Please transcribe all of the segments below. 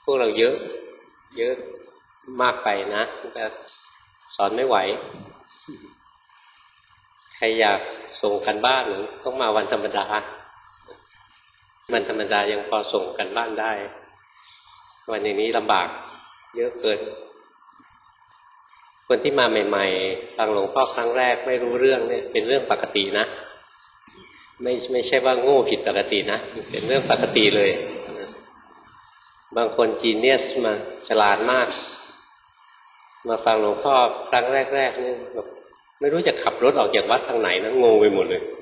พวกเราเยอะเยอะมากไปนะแต่สอนไม่ไหวใครอยากส่งกันบ้านหรือต้องมาวันธรรมดาวันธรรมดายังพอส่งกันบ้านได้วันอย่างนี้ลำบากเยอะเกินคนที่มาใหม่ๆฟังหลวงพ่อครั้งแรกไม่รู้เรื่องเนี่ยเป็นเรื่องปกตินะไม่ใช่ว่าโง่ผิดปกตินะเป็นเรื่องปกติเลยบางคนจีเนียสมาฉลาดมากมาฟังหลวงพ่อครั้งแรกๆนี่แบบไม่รู้จะขับรถออกจากวัดทางไหนนะงงไปหมดเลย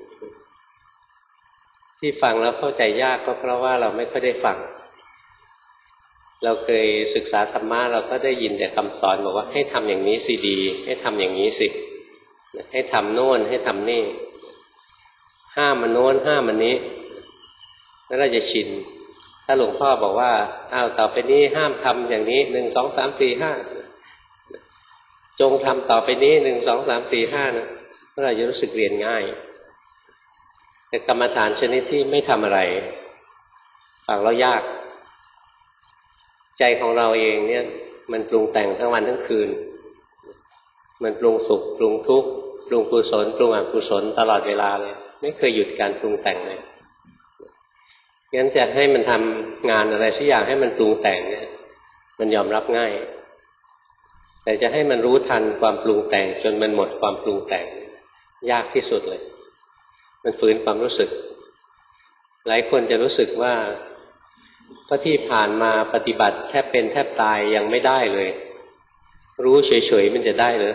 ที่ฟังแล้วเข้าใจยากก็เพราะว่าเราไม่ค่อยได้ฟังเราเคยศึกษาธรรมะเราก็ได้ยินแต่คำสอนบอกว่าให้ทำอย่างนี้สิดีให้ทำอย่างนี้สิให้ทำโน่นให้ทำนี่ห้ามมันโน้นห้ามมันนี้แล้วเราจะชินถ้าหลวงพ่อบอกว่าอ้าวต่อไปนี้ห้ามทำอย่างนี้1 2 3 4 5จงทำต่อไปนี้1 2 3 4 5นะเราจะรู้สึกเรียนง่ายแต่กรรมฐานชนิดที่ไม่ทำอะไรฟังแล้วยากใจของเราเองเนี่ยมันปรุงแต่งทั้งวันทั้งคืนมันปรุงสุขปรุงทุกข์ปรุงกุศลปรุงอกุศลตลอดเวลาเลยไม่เคยหยุดการปรุงแต่งเลยงั้นจะให้มันทำงานอะไรสักอย่างให้มันปรุงแต่งเนี่ยมันยอมรับง่ายแต่จะให้มันรู้ทันความปรุงแต่งจนมันหมดความปรุงแต่งยากที่สุดเลยมันฝืนความรู้สึกหลายคนจะรู้สึกว่าเพราะที่ผ่านมาปฏิบัติแทบเป็นแทบตายยังไม่ได้เลยรู้เฉยๆมันจะได้เหรอ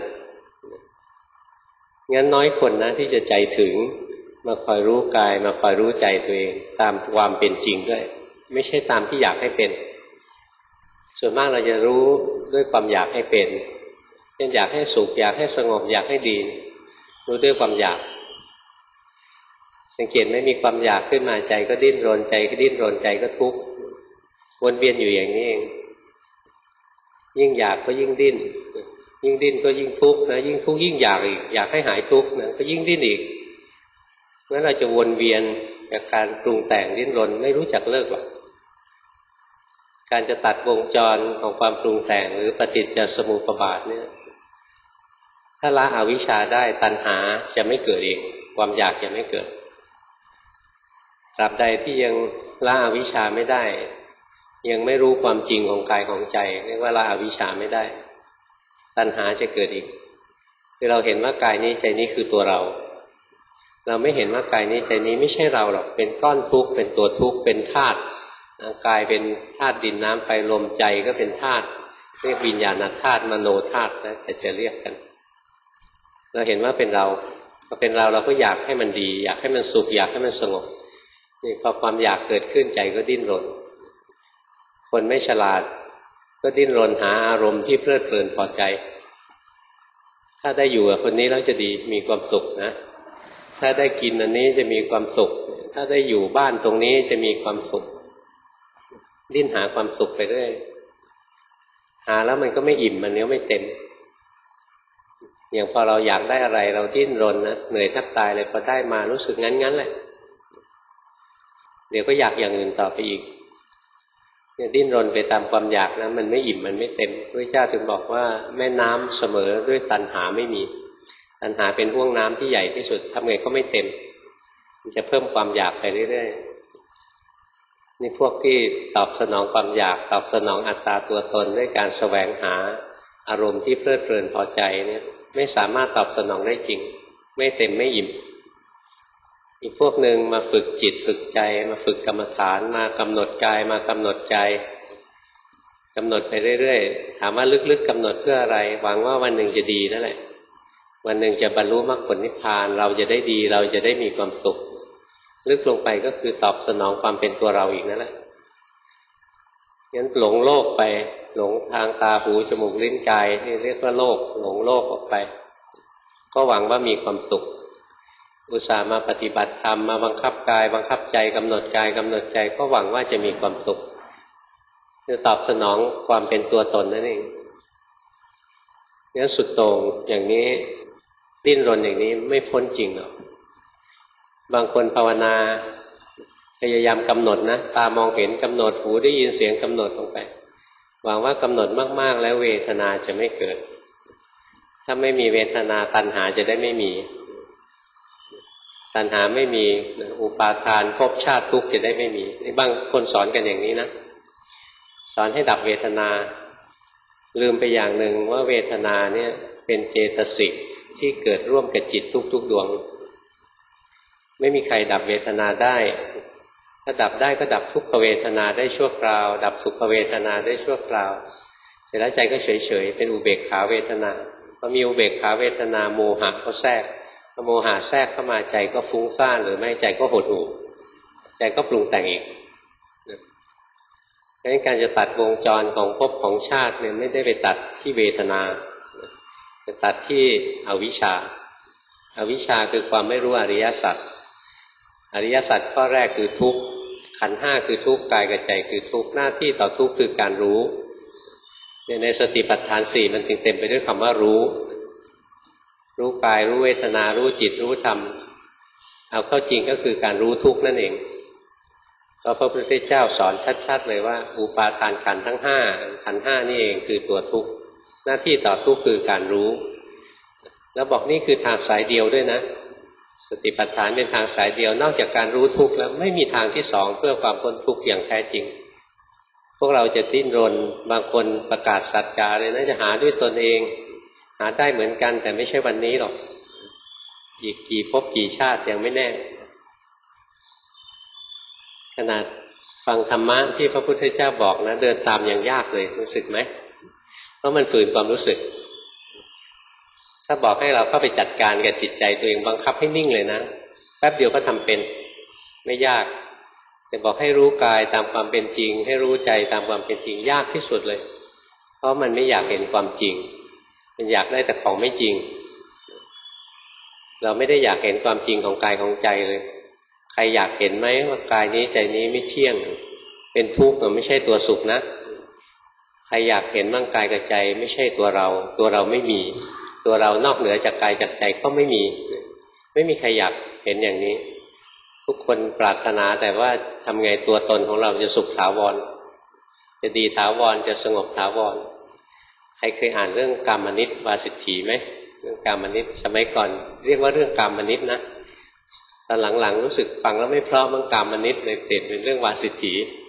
งั้นน้อยคนนะที่จะใจถึงมาคอยรู้กายมาคอยรู้ใจตัวเองตามความเป็นจริงด้วยไม่ใช่ตามที่อยากให้เป็นส่วนมากเราจะรู้ด้วยความอยากให้เป็นเช่นอยากให้สุขอยากให้สงบอยากให้ดีรู้ด้วยความอยากสังเกตไหมมีความอยากขึ้นมาใจก็ดิ้นรนใจก็ดิ้นรนใจก็ทุกข์วนเวียนอยู่อย่างนี้เองยิ่งอยากก็ยิ่งดิ้นยิ่งดิ้นก็ยิ่งทุกข์นะยิ่งทุกข์ยิ่งอยากอีกอยากให้หายทุกข์นะก็ยิ่งดิ้นอีกงั้นเราจะวนเวียนกับการปรุงแต่งดิ้นรนไม่รู้จักเลิกหรอกการจะตัดวงจรของความปรุงแต่งหรือปฏิจจสมุปบาทเนี่ยถ้าละอวิชชาได้ตัณหาจะไม่เกิดเองความอยากจะไม่เกิดตราบใดที่ยังละอวิชชาไม่ได้ยังไม่รู้ความจริงของกายของใจเรียกว่าละอวิชชาไม่ได้ตัณหาจะเกิดอีกคือเราเห็นว่ากายนี้ใจนี้คือตัวเราไม่เห็นว่ากายนี้ใจนี้ไม่ใช่เราหรอกเป็นก้อนทุกข์เป็นตัวทุกข์เป็นธาตุกายเป็นธาตุดินน้ำไฟลมใจก็เป็นธาตุเรียกวิญญาณธาตุมโนธาตุนะแต่จะเรียกกันเราเห็นว่าเป็นเราพอเป็นเราก็อยากให้มันดีอยากให้มันสุขอยากให้มันสงบนี่พอความอยากเกิดขึ้นใจก็ดิ้นรนคนไม่ฉลาดก็ดิ้นรนหาอารมณ์ที่เพลิดเพลินพอใจถ้าได้อยู่กับคนนี้แล้วจะดีมีความสุขนะถ้าได้กินอันนี้จะมีความสุขถ้าได้อยู่บ้านตรงนี้จะมีความสุขดิ้นหาความสุขไปเรื่อยหาแล้วมันก็ไม่อิ่มมันเนี้ยไม่เต็มอย่างพอเราอยากได้อะไรเราดิ้นรนนะเหนื่อยแทบตายเลยพอได้มารู้สึกงั้นแหละเดี๋ยวก็อยากอย่างอื่นต่อไปอีกเนี่ยดิ้นรนไปตามความอยากนะมันไม่อิ่มมันไม่เต็มพระเจ้าถึงบอกว่าแม่น้ำเสมอด้วยตัณหาไม่มีตัณหาเป็นห่วงน้ำที่ใหญ่ที่สุดทำไงก็ไม่เต็มมันจะเพิ่มความอยากไปเรื่อยๆนี่พวกที่ตอบสนองความอยากตอบสนองอัตตาตัวตนด้วยการแสวงหาอารมณ์ที่เพลิดเพลินพอใจเนี่ยไม่สามารถตอบสนองได้จริงไม่เต็มไม่อิ่มอีกพวกหนึ่งมาฝึกจิตฝึกใจมาฝึกกรรมฐานมากำหนดกายมากำหนดใจกำหนดไปเรื่อยๆถามว่าลึกๆกำหนดเพื่ออะไรหวังว่าวันหนึ่งจะดีนั่นแหละวันหนึ่งจะบรรลุมรรคผลนิพพานเราจะได้ดีเราจะได้มีความสุขลึกลงไปก็คือตอบสนองความเป็นตัวเราอีกนั่นแหละงั้นหลงโลกไปหลงทางตาหูจมูกลิ้นกายนี่เรียกว่าโลกหลงโลกออกไปก็หวังว่ามีความสุขอุตส่าห์มาปฏิบัติธรรมมาบังคับกายบังคับใจกำหนดกายกำหนดใจก็หวังว่าจะมีความสุขจะตอบสนองความเป็นตัวตนนั่นเองงั้นสุดโต่งอย่างนี้ดิ้นรนอย่างนี้ไม่พ้นจริงหรอกบางคนภาวนาพยายามกำหนดนะตามองเห็นกำหนดหูได้ยินเสียงกำหนดลงไปหวังว่ากำหนดมากๆแล้วเวทนาจะไม่เกิดถ้าไม่มีเวทนาตัณหาจะได้ไม่มีตัณหาไม่มีอุปาทานภพชาติทุกข์จะได้ไม่มีนี่บางคนสอนกันอย่างนี้นะสอนให้ดับเวทนาลืมไปอย่างหนึ่งว่าเวทนาเนี่ยเป็นเจตสิกที่เกิดร่วมกับจิตทุกๆดวงไม่มีใครดับเวทนาได้ถ้าดับได้ก็ดับทุกขเวทนาได้ชั่วคราวดับสุขเวทนาได้ชั่วคราวเสร็จแล้วใจก็เฉยๆเป็นอุเบกขาเวทนาพอมีอุเบกขาเวทนาโมหะก็แทรกพอโมหะแทรกเข้ามาใจก็ฟุ้งซ่านหรือไม่ใจก็หดหู่ใจก็ปรุงแต่งอีกดังนั้นการจะตัดวงจรของภพของชาติเนี่ยไม่ได้ไปตัดที่เวทนาจะตัดที่อวิชชาอวิชชาคือความไม่รู้อริยสัจอริยสัจข้อแรกคือทุกข์ขันธ์ห้าคือทุกข์กายกับใจคือทุกข์หน้าที่ต่อทุกข์คือการรู้ในสติปัฏฐานสี่มันจึงเต็มไปด้วยคำว่ารู้กายรู้เวทนารู้จิตรู้ธรรมเอาเข้าจริงก็คือการรู้ทุกข์นั่นเองก็พระพุทธเจ้าสอนชัดๆเลยว่าอุปาทานขันธ์ทั้งห้าขันธ์ห้านี่เองคือตัวทุกข์หน้าที่ต่อทุกข์คือการรู้แล้วบอกนี่คือทางสายเดียวด้วยนะสติปัฏฐานเป็นทางสายเดียวนอกจากการรู้ทุกข์แล้วไม่มีทางที่สองเพื่อความพ้นทุกข์อย่างแท้จริงพวกเราจะดิ้นรนบางคนประกาศสัจจาเลยนะจะหาด้วยตนเองหาได้เหมือนกันแต่ไม่ใช่วันนี้หรอกอีกกี่ภพกี่ชาติยังไม่แน่ขนาดฟังธรรมะที่พระพุทธเจ้าบอกนะเดินตามยังยากเลยรู้สึกไหมเพราะมันฝืนความรู้สึกถ้าบอกให้เราเข้าไปจัดการกับจิตใจตัวเองบังคับให้นิ่งเลยนะแป๊บเดียวก็ทำเป็นไม่ยากแต่บอกให้รู้กายตามความเป็นจริงให้รู้ใจตามความเป็นจริงยากที่สุดเลยเพราะมันไม่อยากเห็นความจริงมันอยากได้แต่ของไม่จริงเราไม่ได้อยากเห็นความจริงของกายของใจเลยใครอยากเห็นไหมว่ากายนี้ใจนี้ไม่เที่ยงเป็นทุกข์ไม่ใช่ตัวสุขนะใครอยากเห็นร่างกายกับใจไม่ใช่ตัวเราไม่มีตัวเรานอกเหนือจากกายจากใจก็ไม่มีใครอยากเห็นอย่างนี้ทุกคนปรารถนาแต่ว่าทำไงตัวตนของเราจะสุขถาวรจะดีถาวรจะสงบถาวรใครเคยอ่านเรื่องกามนิสต์วาสิทธีไหมเรื่องกามนิสต์สมัยก่อนเรียกว่าเรื่องกามนิสต์นะตอนหลังๆรู้สึกฟังแล้วไม่เพราะมันกามนิสต์เลยเปลี่ยนเป็นเรื่องวาสิทธี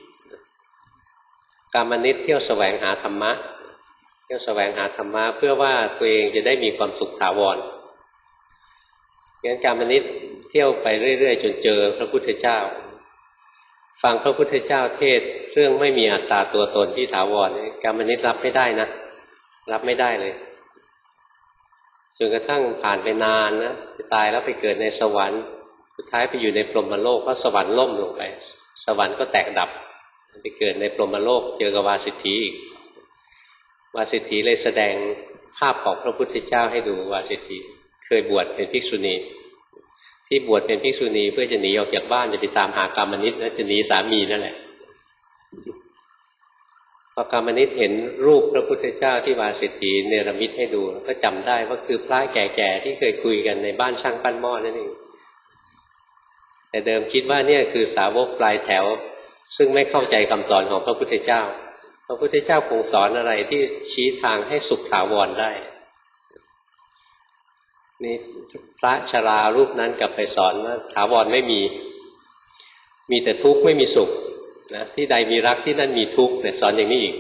กามนิสต์เที่ยวแสวงหาธรรมะเที่ยวแสวงหาธรรมะเพื่อว่าตัวเองจะได้มีความสุขถาวรงั้นกามนิสต์เที่ยวไปเรื่อยๆจนเจอพระพุทธเจ้าฟังพระพุทธเจ้าเทศเรื่องไม่มีอัตตาตัวตนที่ถาวรกามนิสต์รับไม่ได้นะรับไม่ได้เลยจนกระทั่งผ่านไปนานนะจะตายแล้วไปเกิดในสวรรค์สุดท้ายไปอยู่ในพรหมโลกเพราะสวรรค์ล่มลงไปสวรรค์ก็แตกดับไปเกิดในพรหมโลกเจอกับวาสิทธีอีกวาสิทธีเลยแสดงภาพของพระพุทธเจ้าให้ดูวาสิทธีเคยบวชเป็นภิกษุณีที่บวชเป็นภิกษุณีเพื่อจะหนีออกจากบ้านจะไปตามหากามนิสต์นะจะหนีสามีนั่นแหละพอกามนิสต์เห็นรูปพระพุทธเจ้าที่วาสิทธีเนรมิตให้ดูก็จำได้ว่าคือพระแก่ๆที่เคยคุยกันในบ้านช่างปั้นหม้อนั่นเองแต่เดิมคิดว่าเนี่ยคือสาวกปลายแถวซึ่งไม่เข้าใจคำสอนของพระพุทธเจ้าพระพุทธเจ้าคงสอนอะไรที่ชี้ทางให้สุขถาวรได้นี่พระชรารูปนั้นกลับไปสอนว่าถาวรไม่มีแต่ทุกข์ไม่มีสุขนะที่ใดมีรักที่นั่นมีทุกข์เนี่ยสอนอย่างนี้อีก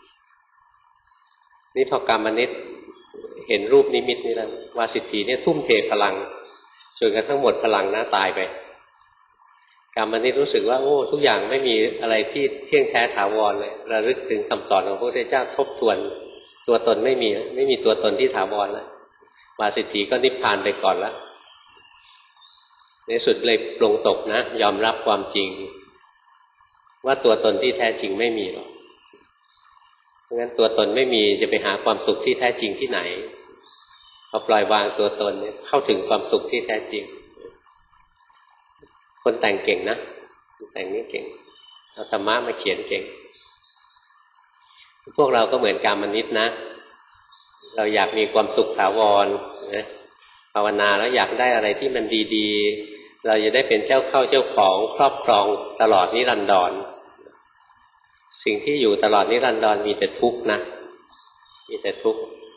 นี่พอกามนิสต์เห็นรูปนิมิตนี่แล้ววาสิทธีเนี่ยทุ่มเทพลังจนกระทั่งหมดพลังนะตายไปกามนิสต์รู้สึกว่าโอ้ทุกอย่างไม่มีอะไรที่เที่ยงแท้ถาวรเลยระลึกถึงคำสอนของพระพุทธเจ้าทบทวนตัวตนไม่มีตัวตนที่ถาวรแล้ววาสิทธีก็นิพพานไปก่อนแล้วในสุดเลยปลงตกนะยอมรับความจริงว่าตัวตนที่แท้จริงไม่มีหรอกเพราะงั้นตัวตนไม่มีจะไปหาความสุขที่แท้จริงที่ไหนพอปล่อยวางตัวตนเนี่ยเข้าถึงความสุขที่แท้จริงคนแต่งเก่งนะแต่งนี่เก่งเอาธรรมะมาเขียนเก่งพวกเราก็เหมือนกามนิสต์นะเราอยากมีความสุขถาวรนะภาวนาแล้วอยากได้อะไรที่มันดีๆเราจะได้เป็นเจ้าเข้าเจ้าของครอบครองตลอดนิรันดรสิ่งที่อยู่ตลอดนิรันดรมีแต่ทุกข์นะมีแต่ทุกข์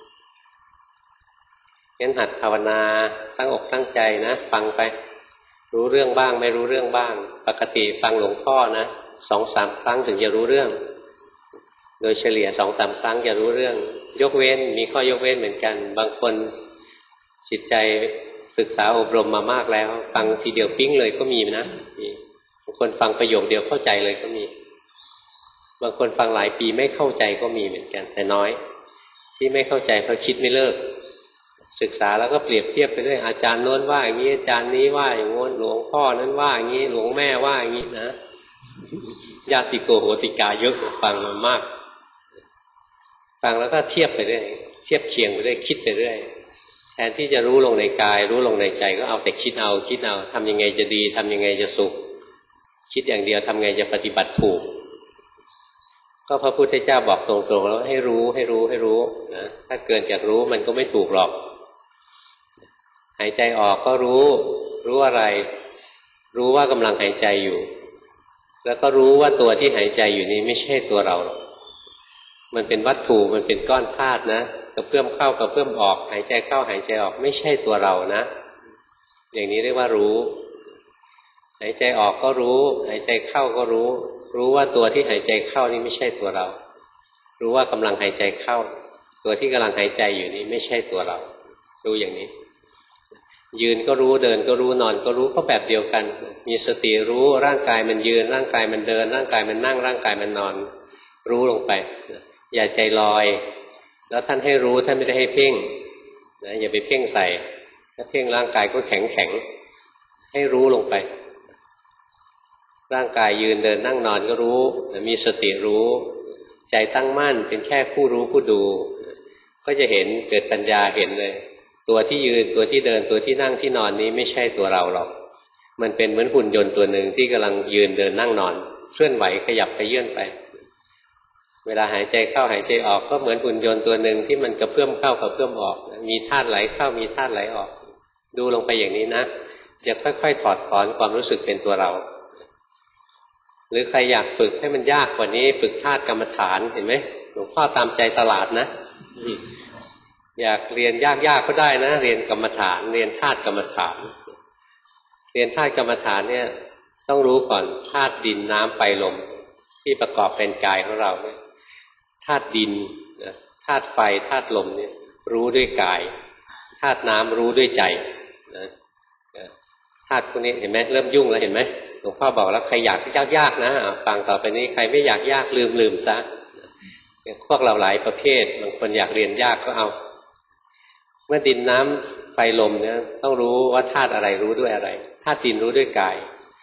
งั้นหัดภาวนาตั้งอกตั้งใจนะฟังไปรู้เรื่องบ้างไม่รู้เรื่องบ้างปกติฟังหลวงพ่อนะ2-3 ครั้งถึงจะรู้เรื่องโดยเฉลี่ย2-3 ครั้งจะรู้เรื่องยกเว้นมีข้อยกเว้นเหมือนกันบางคนจิตใจศึกษาอบรมมามากแล้วฟังทีเดียวปิ๊งเลยก็มีนะบางคนฟังประโยคเดียวเข้าใจเลยก็มีบางคนฟังหลายปีไม่เข้าใจก็มีเหมือนกันแต่น้อยที่ไม่เข้าใจเพราะคิดไม่เลิกศึกษาแล้วก็เปรียบเทียบไปเรื่อยอาจารย์โน้นว่าอย่างนี้อาจารย์นี้ว่าอย่างโน้นหลวงพ่อนั้นว่าอย่างนี้หลวงแม่ว่าอย่างนี้นะญาติโกโหติกาเยอะฟังมามากฟังแล้วก็เทียบไปเรื่อยเทียบเคียงไปเรื่อยคิดไปเรื่อยแทนที่จะรู้ลงในกายรู้ลงในใจก็เอาแต่คิดเอาทำยังไงจะดีทำยังไงจะสุขคิดอย่างเดียวทำไงจะปฏิบัติถูกก็พระพุทธเจ้าบอกตรงๆแล้วให้รู้นะถ้าเกินจากรู้มันก็ไม่ถูกหรอกหายใจออกก็รู้อะไรรู้ว่ากำลังหายใจอยู่แล้วก็รู้ว่าตัวที่หายใจอยู่นี้ไม่ใช่ตัวเราหรอกมันเป็นวัตถุมันเป็นก้อนธาตุนะกระเพื่อมเข้ากระเพื่อมออกหายใจเข้าหายใจออกไม่ใช่ตัวเรานะอย่างนี้เรียกว่ารู้หายใจออกก็รู้หายใจเข้าก็รู้ว่าตัวที่หายใจเข้านี่ไม่ใช่ตัวเรารู้ว่ากำลังหายใจเข้าตัวที่กำลังหายใจอยู่นี่ไม่ใช่ตัวเรารู้อย่างนี้ยืนก็รู้เดินก็รู้นอนก็รู้ก็แบบเดียวกันมีสติรู้ร่างกายมันยืนร่างกายมันเดินร่างกายมันนั่งร่างกายมันนอนรู้ลงไปอย่าใจลอยแล้วท่านให้รู้ท่านไม่ได้ให้เพ่งนะอย่าไปเพ่งใส่ถ้าเพ่งร่างกายก็แข็งให้รู้ลงไปร่างกายยืนเดินนั่งนอนก็รู้มีสติรู้ใจตั้งมั่นเป็นแค่ผู้รู้ผู้ดูก็จะเห็นเกิดปัญญาเห็นเลยตัวที่ยืนตัวที่เดินตัวที่นั่งที่นอนนี้ไม่ใช่ตัวเราหรอกมันเป็นเหมือนหุ่นยนต์ตัวหนึ่งที่กำลังยืนเดินนั่งนอนเคลื่อนไหวขยับไปเยื่อนไปเวลาหายใจเข้าหายใจออกก็เหมือนหุ่นยนต์ตัวหนึ่งที่มันกระเพื่อมเข้ากระเพื่อมออกมีธาตุไหลเข้ามีธาตุไหลออกดูลงไปอย่างนี้นะจะค่อยๆถอดถอนความรู้สึกเป็นตัวเราหรือใครอยากฝึกให้มันยากกว่านี้ฝึกธาตุกรรมฐานเห็นไหมหลวงพ่อตามใจตลาดนะอยากเรียนยากๆก็ได้นะเรียนกรรมฐานเรียนธาตุกรรมฐานเรียนธาตุกรรมฐานเนี่ยต้องรู้ก่อนธาตุดินน้ำไฟลมที่ประกอบเป็นกายของเราเนี่ยธาตุดินธาตุไฟธาตุลมเนี่ยรู้ด้วยกายธาตุน้ำรู้ด้วยใจนะธาตุพวกนี้เห็นไหมเริ่มยุ่งแล้วเห็นไหมหลวงพ่อบอกแล้วใครอยากยากๆนะฟังต่อไปนี้ใครไม่อยากยากลืมซะพวกเราหลายประเภทบางคนอยากเรียนยากก็เอาเมื่อดินน้ำไฟลมเนี่ยต้องรู้ว่าธาตุอะไรรู้ด้วยอะไรธาตุดินรู้ด้วยกาย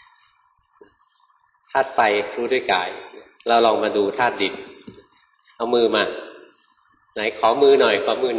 ธาตุไฟรู้ด้วยกายเราลองมาดูธาตุดินเอามือมาไหนขอมือหน่อย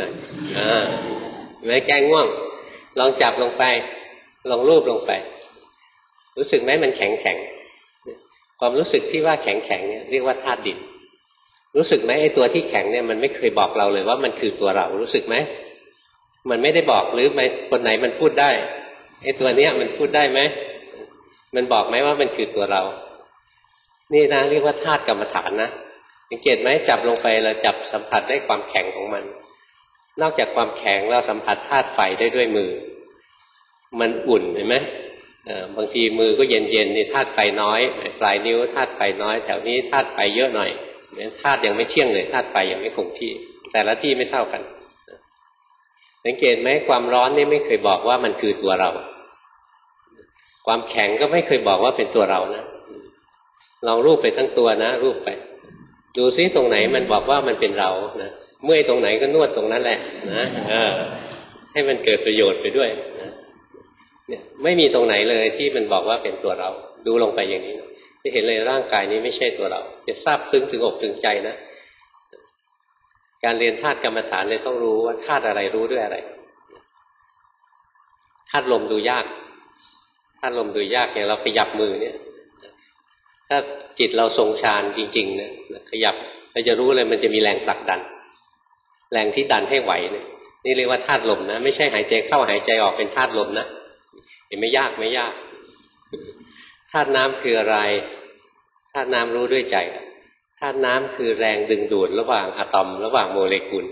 ไม่แก้ง่วงลองจับลงไปลองรูปลงไปรู้สึกไหมมันแข็งความรู้สึกที่ว่าแข็งเนี่ยเรียกว่าธาตุดินรู้สึกไหมไอ้ตัวที่แข็งเนี่ยมันไม่เคยบอกเราเลยว่ามันคือตัวเรารู้สึกไหมมันไม่ได้บอกหรือไม่คนไหนมันพูดได้ไอ้ตัวเนี้ยมันพูดได้ไหมมันบอกไหมว่ามันคือตัวเรานี่นะเรียกว่าธาตุกรรมฐานนะสังเกตไหมจับลงไปเราจับสัมผัสได้ความแข็งของมันนอกจากความแข็งเราสัมผัสธาตุไฟได้ด้วยมือมันอุ่นเห็นไหมบางทีมือก็เย็นนี่ธาตุไฟน้อยปลายนิ้วธาตุไฟน้อยแถวนี้ธาตุไฟเยอะหน่อยธาตุยังไม่เที่ยงเลยธาตุไฟยังไม่คงที่แต่ละที่ไม่เท่ากันสังเกตไหมความร้อนนี่ไม่เคยบอกว่ามันคือตัวเราความแข็งก็ไม่เคยบอกว่าเป็นตัวเรานะลองรูปไปทั้งตัวนะรูปไปดูซิตรงไหนมันบอกว่ามันเป็นเรานะเมื่อยตรงไหนก็นวดตรงนั้นแหละนะให้มันเกิดประโยชน์ไปด้วยนะเนี่ยไม่มีตรงไหนเลยที่มันบอกว่าเป็นตัวเราดูลงไปอย่างนี้จะเห็นเลยร่างกายนี้ไม่ใช่ตัวเราจะซาบซึ้งถึงอกถึงใจนะการเรียนธาตุกรรมฐานเลยต้องรู้ว่าธาตุอะไรรู้ด้วยอะไรธาตุลมดูยากธาตุลมดูยากอย่างเราขยับมือเนี่ยถ้าจิตเราทรงฌานจริงๆเนี่ยขยับเราจะรู้เลยมันจะมีแรงผลักดันแรงที่ดันให้ไหวเนี่ยนี่เรียกว่าธาตุลมนะไม่ใช่หายใจเข้าหายใจออกเป็นธาตุลมนะเห็นไม่ยากธาตุน้ำคืออะไรธาตุน้ำรู้ด้วยใจธาตุน้ำคือแรงดึงดูดระหว่างอะตอมระหว่างโมเลกุล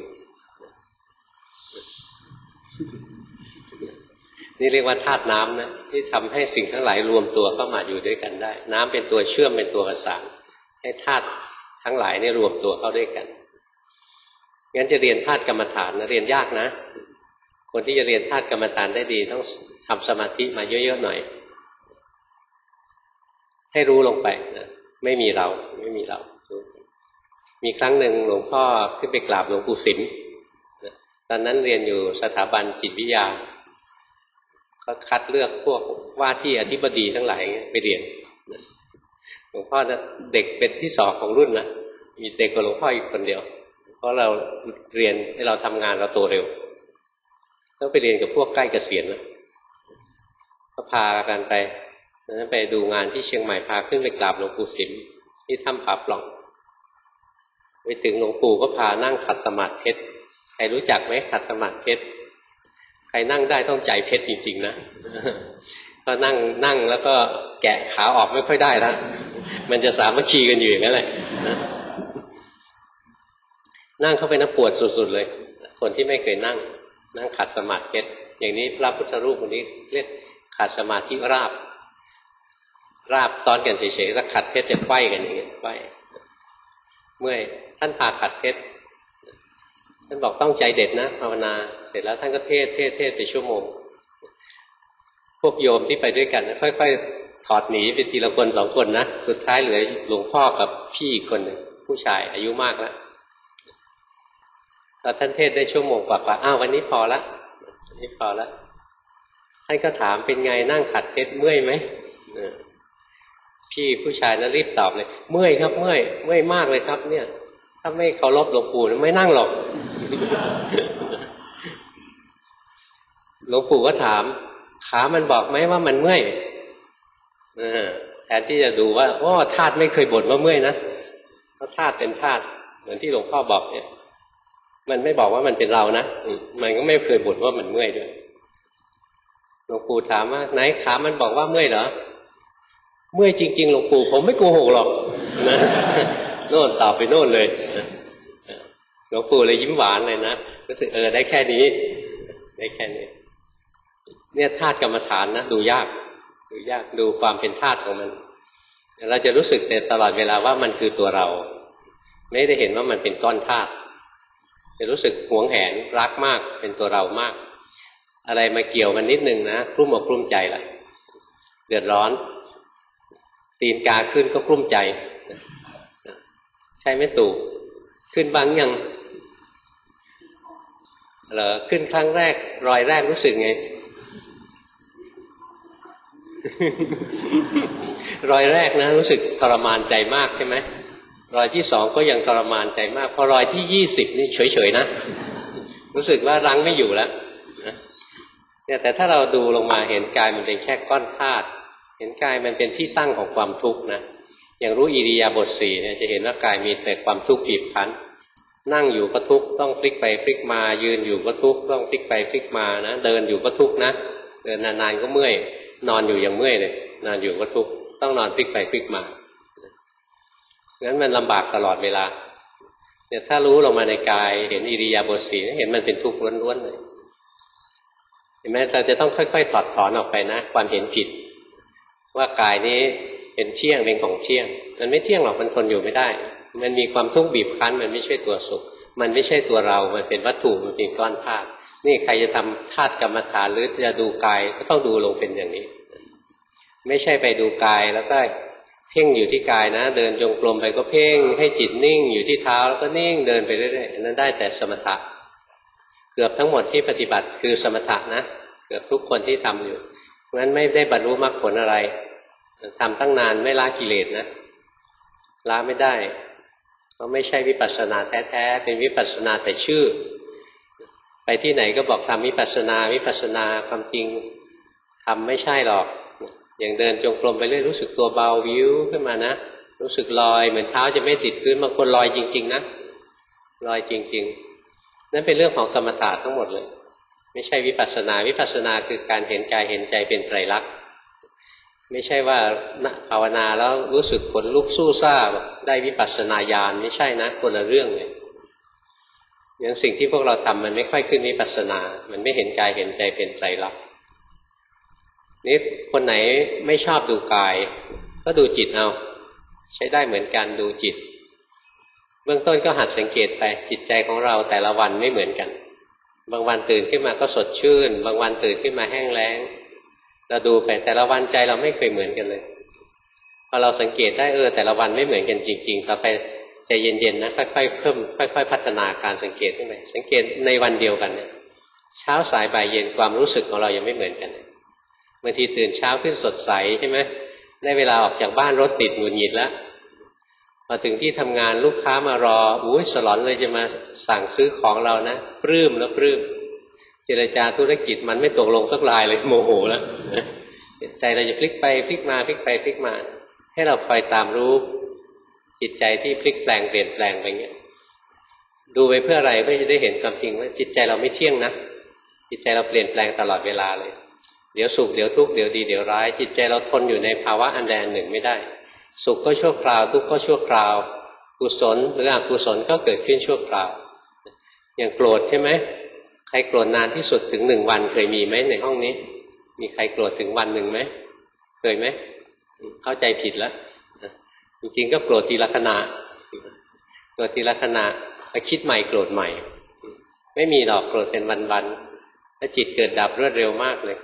นี่เรียกว่าธาตุน้ำนะที่ทำให้สิ่งทั้งหลายรวมตัวเข้ามาอยู่ด้วยกันได้น้ำเป็นตัวเชื่อมเป็นตัวประสานให้ธาตุทั้งหลายนี่รวมตัวเข้าด้วยกันงั้นจะเรียนธาตุกรรมฐานนะเรียนยากนะคนที่จะเรียนธาตุกรรมฐานได้ดีต้องทำสมาธิมาเยอะๆหน่อยให้รู้ลงไปนะไม่มีเรามีครั้งหนึ่งหลวงพ่อขึ้นไปกราบหลวงปู่สิมตอนนั้นเรียนอยู่สถาบันจิตวิทยาเขาคัดเลือกพวกว่าที่อธิบดีทั้งหลายไปเรียนหลวงพ่อเด็กเป็นที่สองของรุ่นนะมีเด็กกว่าหลวงพ่ออีกคนเดียวเพราะเราเรียนให้เราทำงานเราโตเร็วต้องไปเรียนกับพวกใกล้เกษียณนะก็พากันไปนั้นไปดูงานที่เชียงใหม่พาขึ้นไปกราบหลวงปู่สิมที่ถ้ำผาปล่องไปถึงหลวงปู่ก็พานั่งขัดสมาธิเพชรใครรู้จักไหมขัดสมาธิเพชรใครนั่งได้ต้องใจเพชรจริงๆนะก็นั่งแล้วก็แกะขาออกไม่ค่อยได้แล้วมันจะสามัคคีกันอยู่อย่างนั้นแหละนั่งเข้าไปนะปวดสุดๆเลยคนที่ไม่เคยนั่งขัดสมาธิเพชรอย่างนี้พระพุทธรูปคนนี้เรียกขัดสมาธิราบซ้อนกันเฉยๆแล้วขัดเพชรจะไขว้กันอย่างนี้ไขว้เมื่อยท่านพาขัดเพชรท่านบอกต้องใจเด็ดนะภาวนาเสร็จแล้วท่านก็เทศไปชั่วโมงพวกโยมที่ไปด้วยกันค่อยๆถอดหนีไปทีละคนสองคนนะสุดท้ายเหลือหลวงพ่อกับพี่อีกคนหนึ่งผู้ชายอายุมากแล้วตอนท่านเทศได้ชั่วโมงกว่าอ้าววันนี้พอละท่านก็ถามเป็นไงนั่งขัดเพชรเมื่อยไหมพี่ผู้ชายนั้นรีบตอบเลยเมื่อยครับเมื่อยมากเลยครับเนี่ยถ้าไม่เคารพหลวงปู่ไม่นั่งหรอกหลวงปู่ก็ถามขามันบอกไหมว่ามันเมื่อยแทนที่จะดูว่าโอ้ธาตุไม่เคยบ่นว่าเมื่อยนะเพราะธาตุเป็นธาตุเหมือนที่หลวงพ่อบอกเนี่ยมันไม่บอกว่ามันเป็นเรานะมันก็ไม่เคยบ่นว่ามันเมื่อยด้วยหลวงปู่ถามว่าไหนขามันบอกว่าเมื่อยเหรอเมื่อยจริงๆหลวงปู่ผมไม่โกหกหรอกนะโน่นตอบไปโน่นเลยหลวงปู่เลยยิ้มหวานเลยนะรู้สึกได้แค่นี้เนี่ยธาตุกรรมฐานนะดูยากดูความเป็นธาตุของมันเราจะรู้สึกแต่ตลอดเวลาว่ามันคือตัวเราไม่ได้เห็นว่ามันเป็นก้อนธาตุจะรู้สึกหวงแหนรักมากเป็นตัวเรามากอะไรมาเกี่ยวมันนิดนึงนะกลุ้มอกกลุ้มใจละเดือดร้อนตีนกาขึ้นก็กลุ้มใจใช่ไหมตู่ขึ้นบ้างยังเหรอขึ้นครั้งแรกรอยแรกรู้สึกไง รอยแรกนะรู้สึกทรมานใจมากใช่ไหมรอยที่สองก็ยังทรมานใจมากพอรอยที่20นี่เฉยๆนะรู้สึกว่ารั้งไม่อยู่แล้วเนี่ยแต่ถ้าเราดูลงมาเห็นกายมันเป็นแค่ก้อนธาตุเห็นกายมันเป็นที่ตั้งของความทุกข์นะอย่างรู้อิริยาบถ4เนี่ยจะเห็นว่ากายมีแต่ความทุกข์บีบคั้นนั่งอยู่ก็ทุกข์ต้องพลิกไปพลิกมายืนอยู่ก็ทุกข์ต้องพลิกไปพลิกมานะเดินอยู่ก็ทุกข์นะเดินนานๆก็เมื่อยนอนอยู่ยังเมื่อยเลยนอนอยู่ก็ทุกข์ต้องนอนพลิกไปพลิกมางั้นมันลำบากตลอดเวลาเนี่ยถ้ารู้ลงมาในกายเห็นอิริยาบถ4เห็นมันเป็นทุกข์ล้วนๆเลยเห็นไหมเราจะต้องค่อยๆถอดถอนออกไปนะความเห็นผิดว่ากายนี้เป็นเที่ยงเป็นของเที่ยงมันไม่เที่ยงหรอกมันทนอยู่ไม่ได้มันมีความทุกข์บีบคั้นมันไม่ใช่ตัวสุขมันไม่ใช่ตัวเรามันเป็นวัตถุมันเป็นก้อนธาตุนี่ใครจะทำธาตุกรรมฐานหรือจะดูกายก็ต้องดูลงเป็นอย่างนี้ไม่ใช่ไปดูกายแล้วก็เพ่งอยู่ที่กายนะเดินจงกรมไปก็เพ่งให้จิตนิ่งอยู่ที่เท้าแล้วก็นิ่งเดินไปเรื่อยๆนั้นได้แต่สมถะเกือบทั้งหมดที่ปฏิบัติคือสมถะนะเกือบทุกคนที่ทำอยู่งั้นไม่ได้บรรลุมรรคผลอะไรทำตั้งนานไม่ละกิเลสนะละไม่ได้เพราะไม่ใช่วิปัสสนาแท้ๆเป็นวิปัสสนาแต่ชื่อไปที่ไหนก็บอกทำวิปัสสนาความจริงทำไม่ใช่หรอกอย่างเดินจงกรมไปเรื่อยรู้สึกตัวเบาวิวขึ้นมานะรู้สึกลอยเหมือนเท้าจะไม่ติดพื้นบางคนลอยจริงๆนะลอยจริงๆนั่นเป็นเรื่องของสมถะทั้งหมดเลยไม่ใช่วิปัสสนาคือการเห็นกายเห็นใจเป็นไตรลักษณ์ไม่ใช่ว่าภาวนาแล้วรู้สึกขนลุกสู้ซ่าได้วิปัสสนาญาณไม่ใช่นะคนละเรื่องเลยอย่างสิ่งที่พวกเราทำมันไม่ค่อยขึ้นวิปัสสนามันไม่เห็นกายเห็นใจเป็นไตรลักษณ์นี่คนไหนไม่ชอบดูกายก็ดูจิตเอาใช้ได้เหมือนกันดูจิตเบื้องต้นก็หัดสังเกตไปจิตใจของเราแต่ละวันไม่เหมือนกันบางวันตื่นขึ้นมาก็สดชื่นบางวันตื่นขึ้นมาแห้งแล้งเราดูไปแต่ละวันใจเราไม่เคยเหมือนกันเลยพอเราสังเกตได้แต่ละวันไม่เหมือนกันจริงๆต่อไปใจเย็นๆนะค่อยๆเพิ่มค่อยๆพัฒนาการสังเกตขึ้นไปสังเกตในวันเดียวกันเนี่ยเช้าสายบ่ายเย็นความรู้สึกของเรายังไม่เหมือนกันบางทีตื่นเช้าขึ้นสดใสใช่ไหมได้เวลาออกจากบ้านรถติดหงุดหงิดแล้วพอถึงที่ทำงานลูกค้ามารอสลอนเลยจะมาสั่งซื้อของเรานะปลื้มแล้วปลื้มเจรจาธุรกิจมันไม่ตกลงสักรายเลยโมโหแล้วใจเราจะพลิกไปพลิกมาพลิกไปพลิกมาให้เราคอยตามรู้จิตใจที่พลิกแปลงเปลี่ยนแปลงไปเงี้ยดูไปเพื่ออะไรเพื่อจะได้เห็นความจริงว่าจิตใจเราไม่เที่ยงนะจิตใจเราเปลี่ยนแปลงตลอดเวลาเลยเดี๋ยวสุขเดี๋ยวทุกข์เดี๋ยวดีเดี๋ยวร้ายจิตใจเราทนอยู่ในภาวะอันใดอันหนึ่งไม่ได้สุขก็ชั่วคราวทุกข์ก็ชั่วคราวกุศลหรืออกุศลก็เกิดขึ้นชั่วคราวอย่างโกรธใช่ไหมใครโกรธนานที่สุดถึง1 วันเคยมีไหมในห้องนี้มีใครโกรธถึงวันหนึ่งไหมเคยไหมเข้าใจผิดแล้วจริงๆก็โกรธทีละขณะโกรธทีละขณะไปคิดใหม่โกรธใหม่ไม่มีหรอกโกรธเป็นวันๆแล้วจิตเกิดดับรวดเร็วมากเลย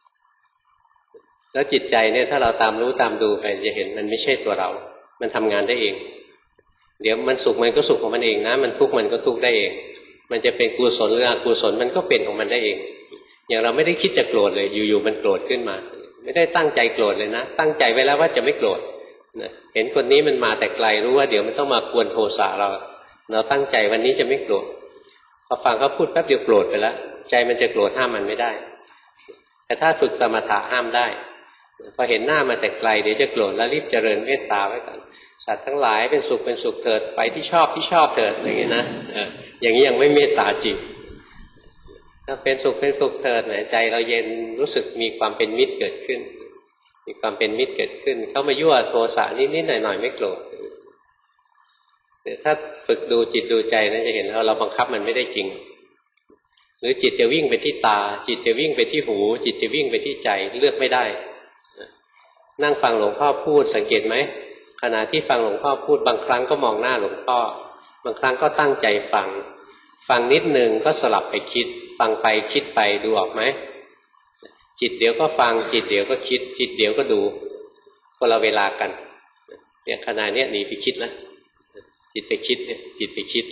แล้วจิตใจเนี่ยถ้าเราตามรู้ตามดูไปจะเห็นมันไม่ใช่ตัวเรามันทำงานได้เองเดี๋ยวมันสุขมันก็สุขของมันเองนะมันทุกข์มันก็ทุกข์ได้เองมันจะเป็นกุศลหรืออกุศลมันก็เป็นของมันได้เองอย่างเราไม่ได้คิดจะโกรธเลยอยู่ๆมันโกรธขึ้นมาไม่ได้ตั้งใจโกรธเลยนะตั้งใจไว้แล้วว่าจะไม่โกรธนะเห็นคนนี้มันมาแต่ไกลรู้ว่าเดี๋ยวมันต้องมากวนโทสะเราตั้งใจวันนี้จะไม่โกรธพอฟังเขาพูดแป๊บเดียวโกรธไปแล้วใจมันจะโกรธห้ามมันไม่ได้แต่ถ้าฝึกสมถะห้ามได้พอเห็นหน้ามาแต่ไกลเดี๋ยวจะโกรธแล้วรีบเจริญเมตตาไว้ก่อนสัตว์ทั้งหลายเป็นสุขเถิดไปที่ชอบเถิดอย่างนี้นะอย่างนี้ยังไม่เมตตาจริงถ้าเป็นสุขเถิดใจเราเย็นรู้สึกมีความเป็นมิตรเกิดขึ้นมีความเป็นมิตรเกิดขึ้นเข้ามายั่วโทสะนิดๆหน่อยๆไม่โกรธแต่ถ้าฝึกดูจิตดูใจนะจะเห็นเราบังคับมันไม่ได้จริงหรือจิตจะวิ่งไปที่ตาจิตจะวิ่งไปที่หูจิตจะวิ่งไปที่ใจเลือกไม่ได้นั่งฟังหลวงพ่อพูดสังเกตไหมขณะที่ฟังหลวงพ่อพูดบางครั้งก็มองหน้าหลวงพ่อบางครั้งก็ตั้งใจฟังนิดนึงก็สลับไปคิดฟังไปคิดไปดูออกไหมจิตเดี๋ยวก็ฟังจิตเดี๋ยวก็คิดจิตเดี๋ยวก็ดูคนละเวลากันเนี่ยขณะนี้หนีไปคิดแล้วจิตไปคิดเนี่ยจิตไปคิด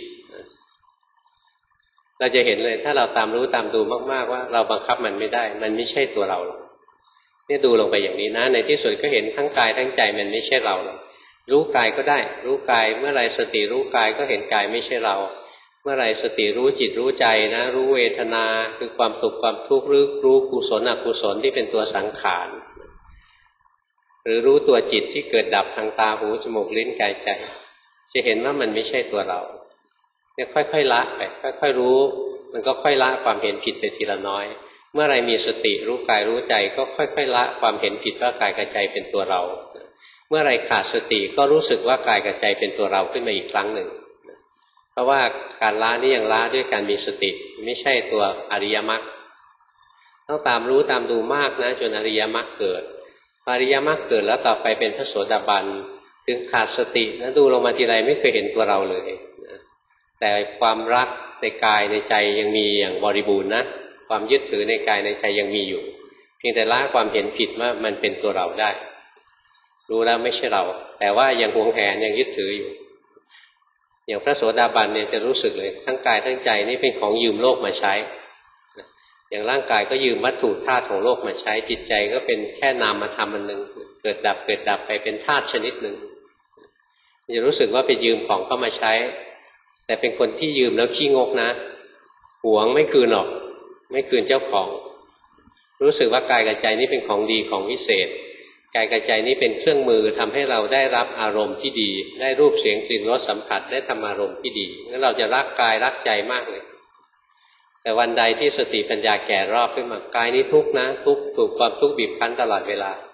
เราจะเห็นเลยถ้าเราตามรู้ตามดูมากๆว่าเราบังคับมันไม่ได้มันไม่ใช่ตัวเราหรอกนี่ดูลงไปอย่างนี้นะในที่สุดก็เห็นทั้งกายทั้งใจมันไม่ใช่เราหรอกรู้กายก็ได้รู้กายเมื่อไรสติรู้กายก็เห็นกายไม่ใช่เราเมื่อไรสติรู้จิตรู้ใจนะรู้เวทนาคือความสุขความทุกข์รู้กุศลอกุศลที่เป็นตัวสังขารหรือรู้ตัวจิตที่เกิดดับทางตาหูจมูกลิ้นกายใจจะเห็นว่ามันไม่ใช่ตัวเราเนี่ยค่อยๆละไปค่อยๆรู้มันก็ค่อยละความเห็นผิดไปทีละน้อยเมื่อไรมีสติรู้กายรู้ใจก็ค่อยๆละความเห็นผิดว่ากายกับใจเป็นตัวเราเมื่อไรขาดสติก็รู้สึกว่ากายกับใจเป็นตัวเราขึ้นมาอีกครั้งหนึ่งเพราะว่าการละนี่ยังละด้วยการมีสติไม่ใช่ตัวอริยมรรคต้องตามรู้ตามดูมากนะจนอริยมรรคเกิดอริยมรรคเกิดแล้วต่อไปเป็นพระโสดาบันถึงขาดสตินะดูลงมาทีไรไม่เคยเห็นตัวเราเลยแต่ความรักในกายในใจยังมีอย่างบริบูรณ์นะความยึดถือในกายในใจยังมีอยู่เพียงแต่ละความเห็นผิดว่ามันเป็นตัวเราได้รู้แล้วไม่ใช่เราแต่ว่ายังหวงแหนยังยึดถืออยู่อย่างพระโสดาบันเนี่ยจะรู้สึกเลยทั้งกายทั้งใจนี่เป็นของยืมโลกมาใช้อย่างร่างกายก็ยืมวัตถุธาตุของโลกมาใช้จิตใจก็เป็นแค่นามธรรมอันหนึ่งเกิดดับไปเป็นธาตุชนิดหนึ่งจะรู้สึกว่าไปยืมของเข้ามาใช้แต่เป็นคนที่ยืมแล้วขี้งกนะหวงไม่คืนหรอกไม่คืนเจ้าของรู้สึกว่ากายกับใจนี้เป็นของดีของวิเศษกายกับใจนี้เป็นเครื่องมือทำให้เราได้รับอารมณ์ที่ดีได้รูปเสียงกลิ่นรสสัมผัสได้ธรรมารมณ์ที่ดีงั้นเราจะรักกายรักใจมากเลยแต่วันใดที่สติปัญญาแก่รอบขึ้นมากายนี้ทุกข์นะทุกข์ถูกความทุกข์บีบคั้นตลอดเวลา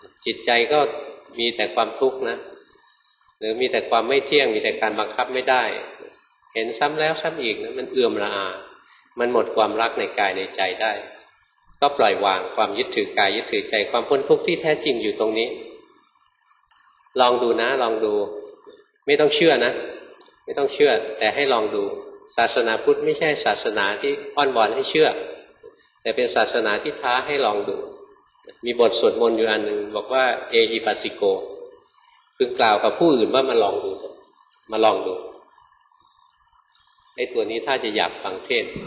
จิตใจก็มีแต่ความทุกข์นะหรือมีแต่ความไม่เที่ยงมีแต่การบังคับไม่ได้เห็นซ้ำแล้วซ้ำอีกนะมันเอื่อมระอามันหมดความรักในกายในใจได้ก็ปล่อยวางความยึดถือกายยึดถือใจความพ้นทุกข์ที่แท้จริงอยู่ตรงนี้ลองดูนะลองดูไม่ต้องเชื่อนะไม่ต้องเชื่อแต่ให้ลองดูศาสนาพุทธไม่ใช่ศาสนาที่อ้อนวอนให้เชื่อแต่เป็นศาสนาที่ท้าให้ลองดูมีบทสวดมนต์อยู่อันหนึ่งบอกว่าเอหิปัสสิโกคือกล่าวกับผู้อื่นว่ามาลองดูมาลองดูไอ้ตัวนี้ถ้าจะอยากฟังเทศน์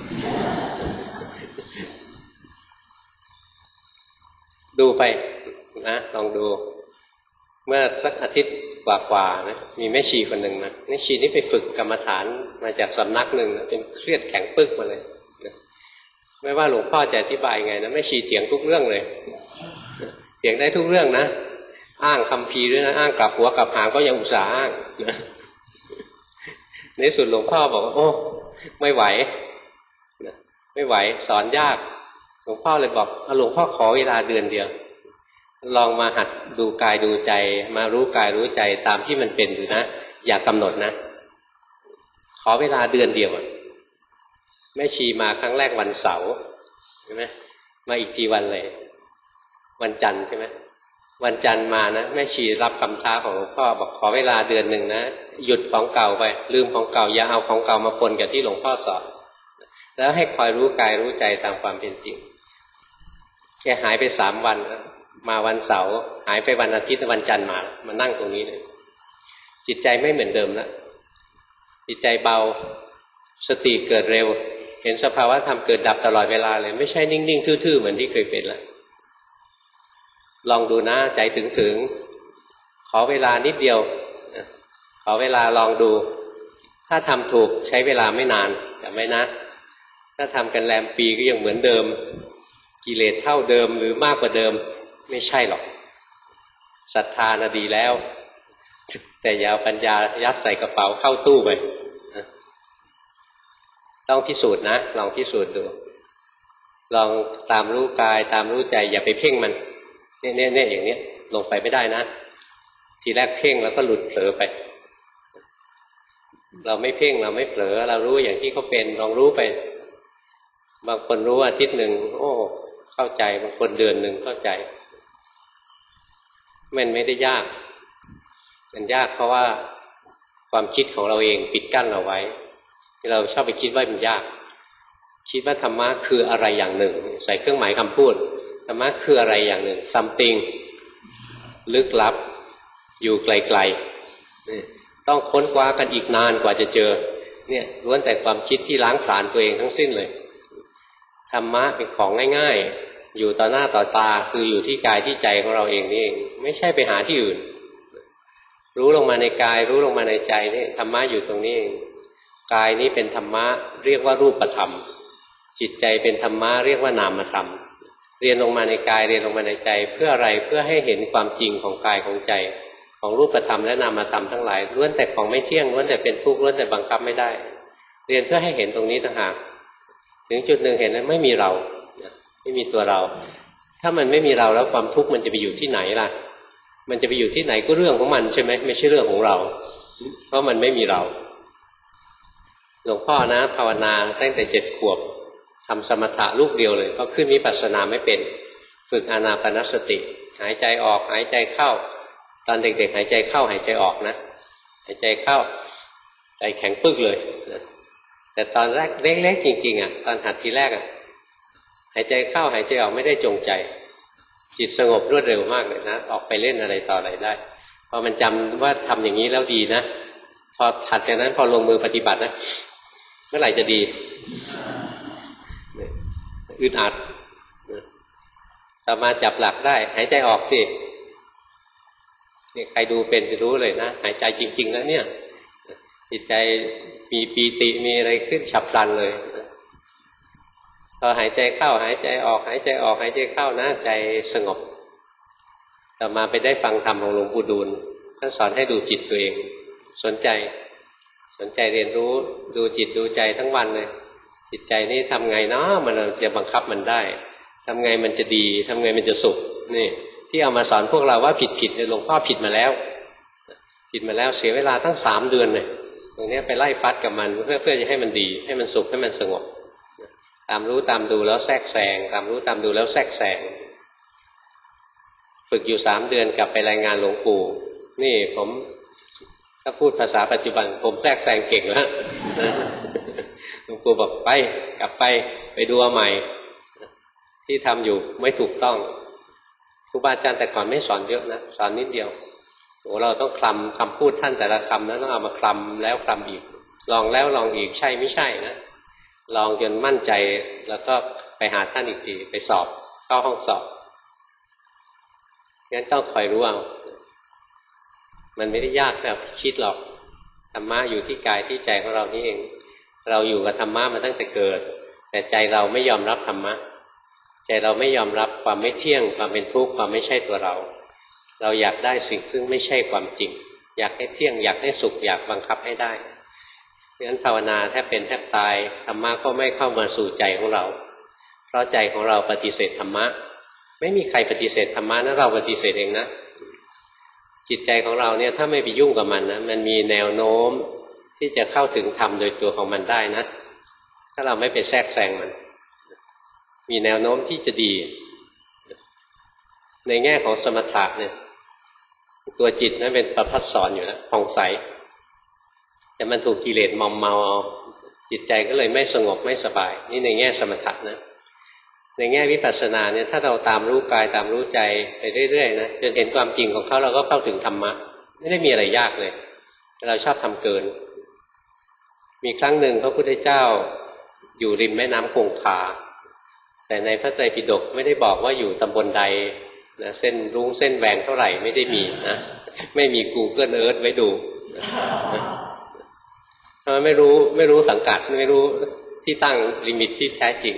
ดูไปนะลองดูเมื่อสักอาทิตย์กว่าๆนะมีแม่ชีคนหนึ่งนะแม่ชีนี่ไปฝึกกรรมฐานมาจากสำนักหนึ่งนะเป็นเครียดแข็งปึ๊กมาเลยไม่ว่าหลวงพ่อจะอธิบายไงนะแม่ชีเถียงทุกเรื่องเลยเถียงได้ทุกเรื่องนะอ้างคัมภีร์ด้วยนะอ้างกลับหัวกลับหางก็ยังอุตส่าห์อ้างนะในสุดหลวงพ่อบอกว่าโอ้ไม่ไหวไม่ไหวสอนยากหลวงพ่อเลยบอกหลวงพ่อขอเวลาเดือนเดียวลองมาหัดดูกายดูใจมารู้กายรู้ใจตามที่มันเป็นอยู่นะอย่ากำหนดนะขอเวลาเดือนเดียวแม่ชีมาครั้งแรกวันเสาร์ใช่ไหมมาอีกทีวันเลยวันจันทร์ใช่ไหมวันจันทร์มานะแม่ชีรับคำท้าของหลวงพ่อบอกขอเวลาเดือนหนึ่งนะหยุดของเก่าไปลืมของเก่าอย่าเอาของเก่ามาปนกับที่หลวงพ่อสอนแล้วให้คอยรู้กายรู้ใจตามความเป็นจริงแกหายไป3 วันนะมาวันเสาร์หายไปวันอาทิตย์วันจันทร์มานั่งตรงนี้เลยจิตใจไม่เหมือนเดิมแล้วจิตใจเบาสติเกิดเร็วเห็นสภาวะธรรมเกิดดับตลอดเวลาเลยไม่ใช่นิ่งๆทื่อๆเหมือนที่เคยเป็นแล้วลองดูนะใจถึงขอเวลานิดเดียวขอเวลาลองดูถ้าทำถูกใช้เวลาไม่นานจำไว้นะถ้าทำกันแรมปีก็ยังเหมือนเดิมกิเลสเท่าเดิมหรือมากกว่าเดิมไม่ใช่หรอกศรัทธาน่ะดีแล้วแต่อย่าเอาปัญญายัดใส่กระเป๋าเข้าตู้ไปต้องพิสูจน์นะลองพิสูจน์ดูลองตามรู้กายตามรู้ใจอย่าไปเพ่งมันเนี่ยอย่างเนี้ยลงไปไม่ได้นะทีแรกเพ่งแล้วก็หลุดเผลอไปเราไม่เพ่งเราไม่เผลอเรารู้อย่างที่เขาเป็นลองรู้ไปบางคนรู้อาทิตย์หนึ่งโอ้เข้าใจบางคนเดือนหนึ่งเข้าใจมันไม่ได้ยากมันยากเพราะว่าความคิดของเราเองปิดกั้นเราไว้เราชอบไปคิดว่ามันยากคิดว่าธรรมะคืออะไรอย่างหนึ่งใส่เครื่องหมายคำพูดธรรมะคืออะไรอย่างหนึ่ง something ลึกลับอยู่ไกลๆต้องค้นคว้ากันอีกนานกว่าจะเจอเนี่ยล้วนแต่ความคิดที่ล้างผลาญตัวเองทั้งสิ้นเลยธรรมะเป็นของง่ายๆอยู่ต่อหน้าต่อตาคืออยู่ที่กายที่ใจของเราเองนี่เองไม่ใช่ไปหาที่อื่นรู้ลงมาในกายรู้ลงมาในใจนี่ธรรมะอยู่ตรงนี้เองกายนี้เป็นธรรมะเรียกว่ารูปธรรมจิตใจเป็นธรรมะเรียกว่านามธรรมเรียนลงมาในกายเรียนลงมาในใจเพื่ออะไรเพื่อให้เห็นความจริงของกายของใจของรูปธรรมและนามธรรมทั้งหลายล้วนแต่ของไม่เที่ยงล้วนแต่เป็นทุกข์ล้วนแต่บังคับไม่ได้เรียนเพื่อให้เห็นตรงนี้ต่างหากถึงจุดหนึ่งเห็นว่าไม่มีเราไม่มีตัวเราถ้ามันไม่มีเราแล้วความทุกข์มันจะไปอยู่ที่ไหนล่ะมันจะไปอยู่ที่ไหนก็เรื่องของมันใช่ไหมไม่ใช่เรื่องของเราเพราะมันไม่มีเราหลวงพ่อนะภาวนาตั้งแต่7 ขวบทำสมถะลูกเดียวเลยเพราะขึ้นวิปัสสนาไม่เป็นฝึกอานาปานสติหายใจออกหายใจเข้าตอนเด็กๆหายใจเข้าหายใจออกนะหายใจเข้าใจแข็งปึ๊กเลยแต่ตอนแรกเล็กๆจริงๆอ่ะตอนหัดทีแรกอ่ะหายใจเข้าหายใจออกไม่ได้จงใจจิตสงบรวดเร็วมากเลยนะออกไปเล่นอะไรต่ออะไรได้พอมันจำว่าทำอย่างนี้แล้วดีนะพอถัดจากนั้นพอลงมือปฏิบัตินะเมื่อไหร่จะดีอึดอัดต่อมาจับหลักได้หายใจออกสิเนี่ยใครดูเป็นจะรู้เลยนะหายใจจริงๆแล้วเนี่ยจิตใจมีปีติมีอะไรขึ้นฉับพลันเลยพอหายใจเข้าหายใจออกหายใจออกหายใจเข้านะใจสงบต่อมาไปได้ฟังธรรมของหลวงปู่ดูลท่านสอนให้ดูจิตตัวเองสนใจเรียนรู้ดูจิตดูใจทั้งวันเลยจิตใจนี่ทำไงเนาะมันจะบังคับมันได้ทำไงมันจะดีทำไงมันจะสุขนี่ที่เอามาสอนพวกเราว่าผิดเนี่ยหลวงพ่อผิดมาแล้วเสียเวลาตั้ง3 เดือนเลยตรงนี้ไปไล่ฟัดกับมันเพื่อจะให้มันดีให้มันสุขให้มันสงบตามรู้ตามดูแล้วแทรกแซงตามรู้ตามดูแล้วแทรกแซงฝึกอยู่3 เดือนกลับไปรายงานหลวงปู่นี่ผมถ้าพูดภาษาปัจจุบันผมแทรกแซงเก่งแล้วหลวงปู่บอกไปกลับไปดูใหม่ที่ทำอยู่ไม่ถูกต้องครูบาอาจารย์แต่ก่อนไม่สอนเยอะนะสอนนิดเดียวโอ้เราต้องคำพูดท่านแต่ละคำนั้นต้องเอามาคลำแล้วคลำอีกลองแล้วลองอีกใช่ไม่ใช่นะลองจนมั่นใจแล้วก็ไปหาท่านอีกทีไปสอบเข้าห้องสอบงั้นต้องคอยรู้เอามันไม่ได้ยากแบบคิดหรอกธรรมะอยู่ที่กายที่ใจของเรานี่เองเราอยู่กับธรรมะมาตั้งแต่เกิดแต่ใจเราไม่ยอมรับธรรมะใจเราไม่ยอมรับความไม่เที่ยงความเป็นทุกข์ความไม่ใช่ตัวเราเราอยากได้สิ่งซึ่งไม่ใช่ความจริงอยากให้เที่ยงอยากให้สุขอยากบังคับให้ได้งั้นภาวนาแทบเป็นแทบตายธรรมะก็ไม่เข้ามาสู่ใจของเราเพราะใจของเราปฏิเสธธรรมะไม่มีใครปฏิเสธธรรมะนะเราปฏิเสธเองนะจิตใจของเราเนี่ยถ้าไม่ไปยุ่งกับมันนะมันมีแนวโน้มที่จะเข้าถึงธรรมโดยตัวของมันได้นะถ้าเราไม่ไปแทรกแซงมันมีแนวโน้มที่จะดีในแง่ของสมถะเนี่ยตัวจิตนั้นเป็นประภัสสรอยู่แล้วผ่องใสแต่มันถูกกิเลสมอมเมาเอาจิตใจก็เลยไม่สงบไม่สบายนี่ในแง่สมถะนะในแง่วิปัสสนาเนี่ยถ้าเราตามรู้กายตามรู้ใจไปเรื่อยๆนะจนเห็นความจริงของเขาเราก็เข้าถึงธรรมะไม่ได้มีอะไรยากเลยเราชอบทำเกินมีครั้งหนึ่งพระพุทธเจ้าอยู่ริมแม่น้ำคงคาแต่ในพระไตรปิฎกไม่ได้บอกว่าอยู่ตำบลใดนะเส้นรุ้งเส้นแหวงเท่าไหร่ไม่ได้มีนะไม่มี Google Earth ไว้ดูเพราะไม่รู้สังกัดไม่รู้ที่ตั้งลิมิตที่แท้จริง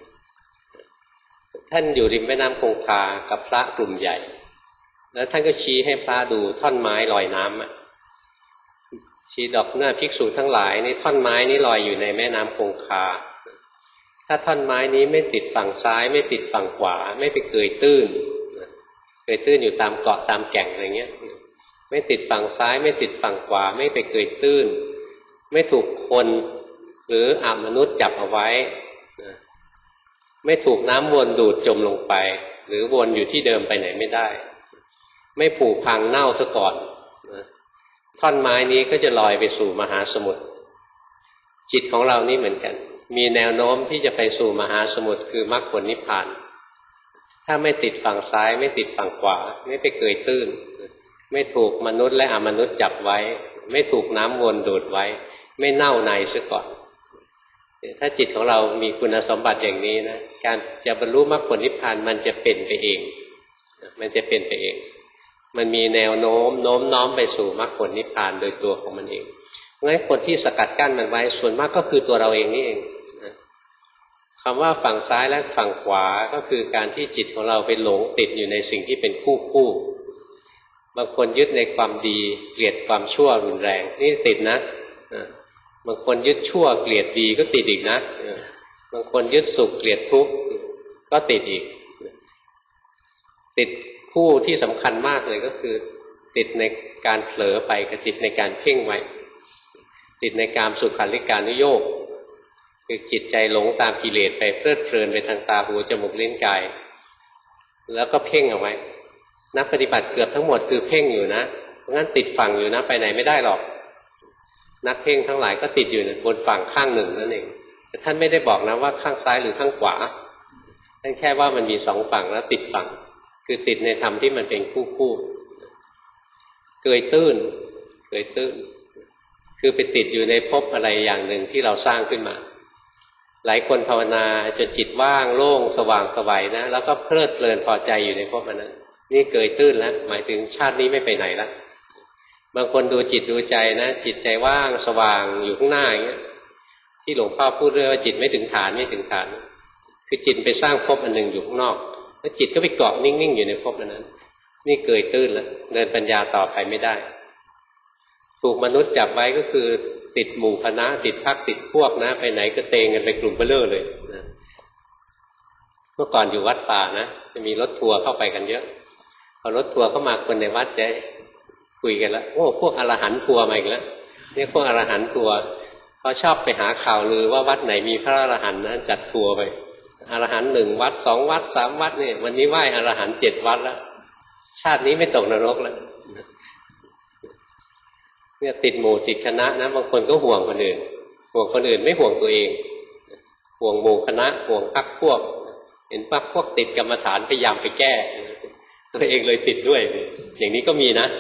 ท่านอยู่ริมแม่น้ำคงคากับพระกลุ่มใหญ่แล้วท่านก็ชี้ให้พระดูท่อนไม้ลอยน้ำชี้ดอกหน้าภิกษุทั้งหลายนี่ท่อนไม้นี้ลอยอยู่ในแม่น้ำคงคาถ้าท่อนไม้นี้ไม่ติดฝั่งซ้ายไม่ติดฝั่งขวาไม่ไปเกยตื้นอยู่ตามเกาะตามแก่งอะไรเงี้ยไม่ติดฝั่งซ้ายไม่ติดฝั่งขวาไม่ไปเกยตื้นไม่ถูกคนหรือมนุษย์จับเอาไว้ไม่ถูกน้ำวนดูดจมลงไปหรือวนอยู่ที่เดิมไปไหนไม่ได้ไม่ผุพังเน่าซะก่อนท่อนไม้นี้ก็จะลอยไปสู่มหาสมุทรจิตของเรานี่เหมือนกันมีแนวโน้มที่จะไปสู่มหาสมุทรคือมรรคผลนิพพานถ้าไม่ติดฝั่งซ้ายไม่ติดฝั่งขวาไม่ไปเกยตื้นไม่ถูกมนุษย์และอมนุษย์จับไว้ไม่ถูกน้ำวนดูดไว้ไม่เน่าในซะก่อนถ้าจิตของเรามีคุณสมบัติอย่างนี้นะการจะบรรลุมรรคผลนิพพานมันจะเป็นไปเองมันจะเป็นไปเองมันมีแนวโน้มน้อมไปสู่มรรคผลนิพพานโดยตัวของมันเองเพราะฉะนั้นคนที่สกัดกั้นมันไว้ส่วนมากก็คือตัวเราเองนี่เองคำว่าฝั่งซ้ายและฝั่งขวาก็คือการที่จิตของเราไปหลงติดอยู่ในสิ่งที่เป็นคู่บางคนยึดในความดีเกลียดความชั่วรุนแรงนี่ติดนะบางคนยึดชั่วเกลียดดีก็ติดอีกนะบางคนยึดสุขเกลียดทุกข์ก็ติดอีกติดคู่ที่สำคัญมากเลยก็คือติดในการเผลอไปกับติดในการเพ่งไว้ติดในกามสุขันธิการุโยคคือจิตใจหลงตามกิเลสไปเพลิดเพลินไปทางตาหูจมูกลิ้นกายแล้วก็เพ่งเอาไว้นักปฏิบัติเกือบทั้งหมดคือเพ่งอยู่นะเพราะงั้นติดฝั่งอยู่นะไปไหนไม่ได้หรอกนักเพ่งทั้งหลายก็ติดอยู่บนฝั่งข้างหนึ่งนั่นเองแต่ท่านไม่ได้บอกนะว่าข้างซ้ายหรือข้างขวาท่านแค่ว่ามันมีสองฝั่งแล้วติดฝั่งคือติดในธรรมที่มันเป็นคู่เกยตื้นคือไปติดอยู่ในภพอะไรอย่างหนึ่งที่เราสร้างขึ้นมาหลายคนภาวนาจนจิตว่างโล่งสว่างไสวนะแล้วก็เพลิดเพลินพอใจอยู่ในภพนั้นนี่เกยตื้นแล้วหมายถึงชาตินี้ไม่ไปไหนแล้วบางคนดูจิตดูใจนะจิตใจว่างสว่างอยู่ข้างหน้าอย่างเงี้ยที่หลวงพ่อพูดเรื่องว่าจิตไม่ถึงฐานคือจิตไปสร้างภพอันหนึ่งอยู่ข้างนอกแล้วจิตก็ไปเกาะนิ่งๆอยู่ในภพนั้นนี่เกยตื้นแล้วเดินปัญญาต่อไปไม่ได้ถูกมนุษย์จับไว้ก็คือติดหมู่คณะติดพรรคติดพวกนะไปไหนก็เตงกันไปกลุ่มเบ้อเร่อเลยนะเมื่อก่อนอยู่วัดป่านะจะมีรถทัวร์เข้าไปกันเยอะพอรถทัวร์เข้ามาคนในวัดจะคุยกันแล้วโอ้พวกอรหันต์ทัวร์มาอีกแล้วเนี่ยพวกอรหันต์ทัวร์เขาชอบไปหาข่าวลือว่าวัดไหนมีพระอรหันต์นะจัดทัวร์ไปอรหันต์1 วัด2 วัด3 วัดเนี่ยวันนี้ไหว้อรหันต์7 วัดแล้วชาตินี้ไม่ตกนรกแล้วเนี่ยติดหมู่ติดคณะนะบางคนก็ห่วงคนอื่นห่วงคนอื่นไม่ห่วงตัวเองห่วงหมู่คณะห่วงพรรคพวกเห็นพรรคพวกติดกรรมฐานพยายามไปแก้ตัวเองเลยติดด้วยอย่างนี้ก็มีนะ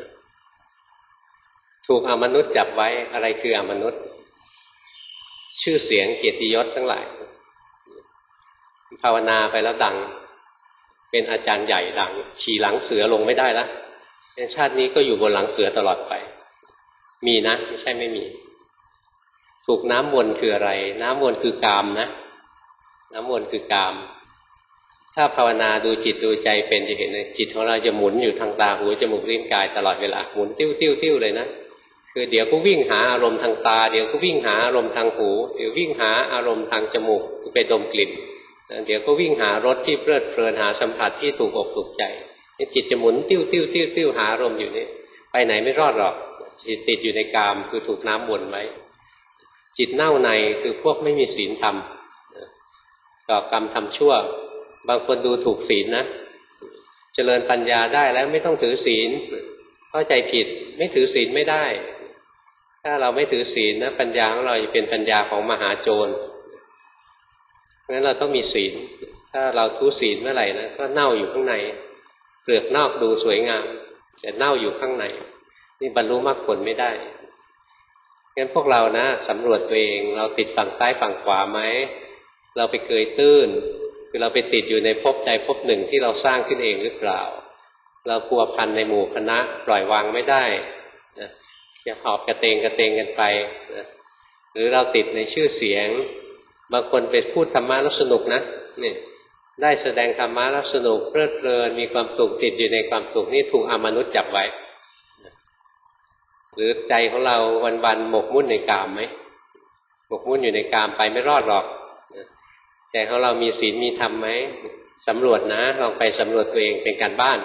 ถูกอมนุษย์จับไว้อะไรคืออมนุษย์ชื่อเสียงเกียรติยศทั้งหลายภาวนาไปแล้วดังเป็นอาจารย์ใหญ่ดังขี่หลังเสือลงไม่ได้แล้วในชาตินี้ก็อยู่บนหลังเสือตลอดไปมีนะไม่ใช่ไม่มีถูกน้ำวนคืออะไรน้ำวนคือกามนะน้ำวนคือกามถ้าภาวนาดูจิตดูใจเป็นจะเห็นเลยจิตของเราจะหมุนอยู่ทางตาหูจมูกลิ้นกายตลอดเวลาหมุนติ้วติ้วติ้วเลยนะคือเดี๋ยวก็วิ่งหาอารมณ์ทางตาเดี๋ยวก็วิ่งหาอารมณ์ทางหูเดี๋ยววิ่งหาอารมณ์ทางจมูกไปดมกลิ่นเดี๋ยวก็วิ่งหารสที่เพลิดเพลินหาสัมผัสที่ถูกอกถูกใจจิตจะหมุนติ้วติ้วติ้วติ้วหาอารมณ์อยู่นี่ไปไหนไม่รอดหรอกจิตติดอยู่ในกามคือถูกน้ำวนไว้จิตเน่าในคือพวกไม่มีศีลธรรมก่อกรรมทำชั่วบางคนดูถูกศีลนะเจริญปัญญาได้แล้วไม่ต้องถือศีลเข้าใจผิดไม่ถือศีลไม่ได้ถ้าเราไม่ถือศีลนะปัญญาของเราจะเป็นปัญญาของมหาโจรเพราะฉะนั้นเราต้องมีศีลถ้าเราทุศีลเมื่อไหร่นะก็เน่าอยู่ข้างในเปลือกนอกดูสวยงามแต่เน่าอยู่ข้างในนี่บรรลุมรรคผลไม่ได้งั้นพวกเรานะสำรวจตัวเองเราติดฝั่งซ้ายฝั่งขวาไหมเราไปเกยตื้นคือเราไปติดอยู่ในภพใดภพหนึ่งที่เราสร้างขึ้นเองหรือเปล่าเราพัวพันในหมู่คณะปล่อยวางไม่ได้นะจะหอบกระเตงกันไปนะหรือเราติดในชื่อเสียงบางคนไปพูดธรรมะแล้วสนุกนะนี่ได้แสดงธรรมะแล้วสนุกเพลิดเพลินมีความสุขติดอยู่ในความสุขนี่ถูกอมนุษย์จับไว้หรือใจของเราวันๆหมกมุ่นในกามไหมหมกมุ่นอยู่ในกามไปไม่รอดหรอกใจของเรามีศีลมีธรรมไหมสำรวจนะลองไปสำรวจตัวเองเป็นการบ้าน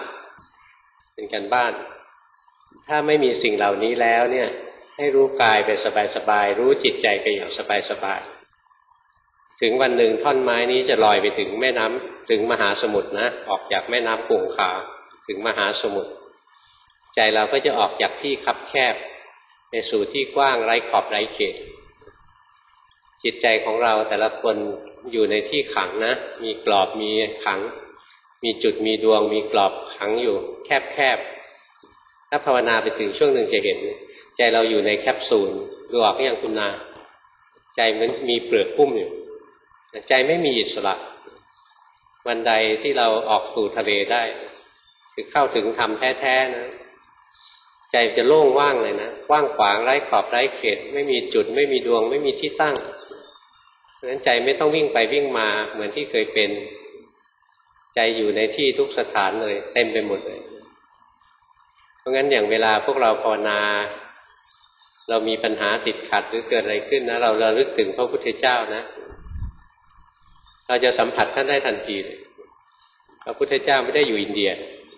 ถ้าไม่มีสิ่งเหล่านี้แล้วเนี่ยให้รู้กายไปสบายๆรู้จิตใจไปอย่างสบายๆถึงวันหนึ่งท่อนไม้นี้จะลอยไปถึงแม่น้ำถึงมหาสมุทรนะออกจากแม่น้ำคงคาถึงมหาสมุทรใจเราก็จะออกจากที่คับแคบไปสู่ที่กว้างไร้ขอบไร้เขตจิตใจของเราแต่ละคนอยู่ในที่ขังนะมีกรอบมีขังมีจุดมีดวงมีกรอบขังอยู่แคบถ้าภาวนาไปถึงช่วงหนึ่งจะเห็นใจเราอยู่ในแคปซูลดูออกอย่างคุณนาใจมันมีเปลือกหุ้มอยู่ใจไม่มีอิสระวันใดที่เราออกสู่ทะเลได้คือเข้าถึงธรรมแท้ๆนะใจจะโล่งว่างเลยนะว่างขวางไร้ขอบไร้เขตไม่มีจุดไม่มีดวงไม่มีที่ตั้งเพราะฉะนั้นใจไม่ต้องวิ่งไปวิ่งมาเหมือนที่เคยเป็นใจอยู่ในที่ทุกสถานเลยเต็มไปหมดเลยเพราะงั้นอย่างเวลาพวกเราภาวนาเรามีปัญหาติดขัดหรือเกิดอะไรขึ้นนะเราระลึกถึงพระพุทธเจ้านะเราจะสัมผัสท่านได้ทันทีเลยพระพุทธเจ้าไม่ได้อยู่อินเดีย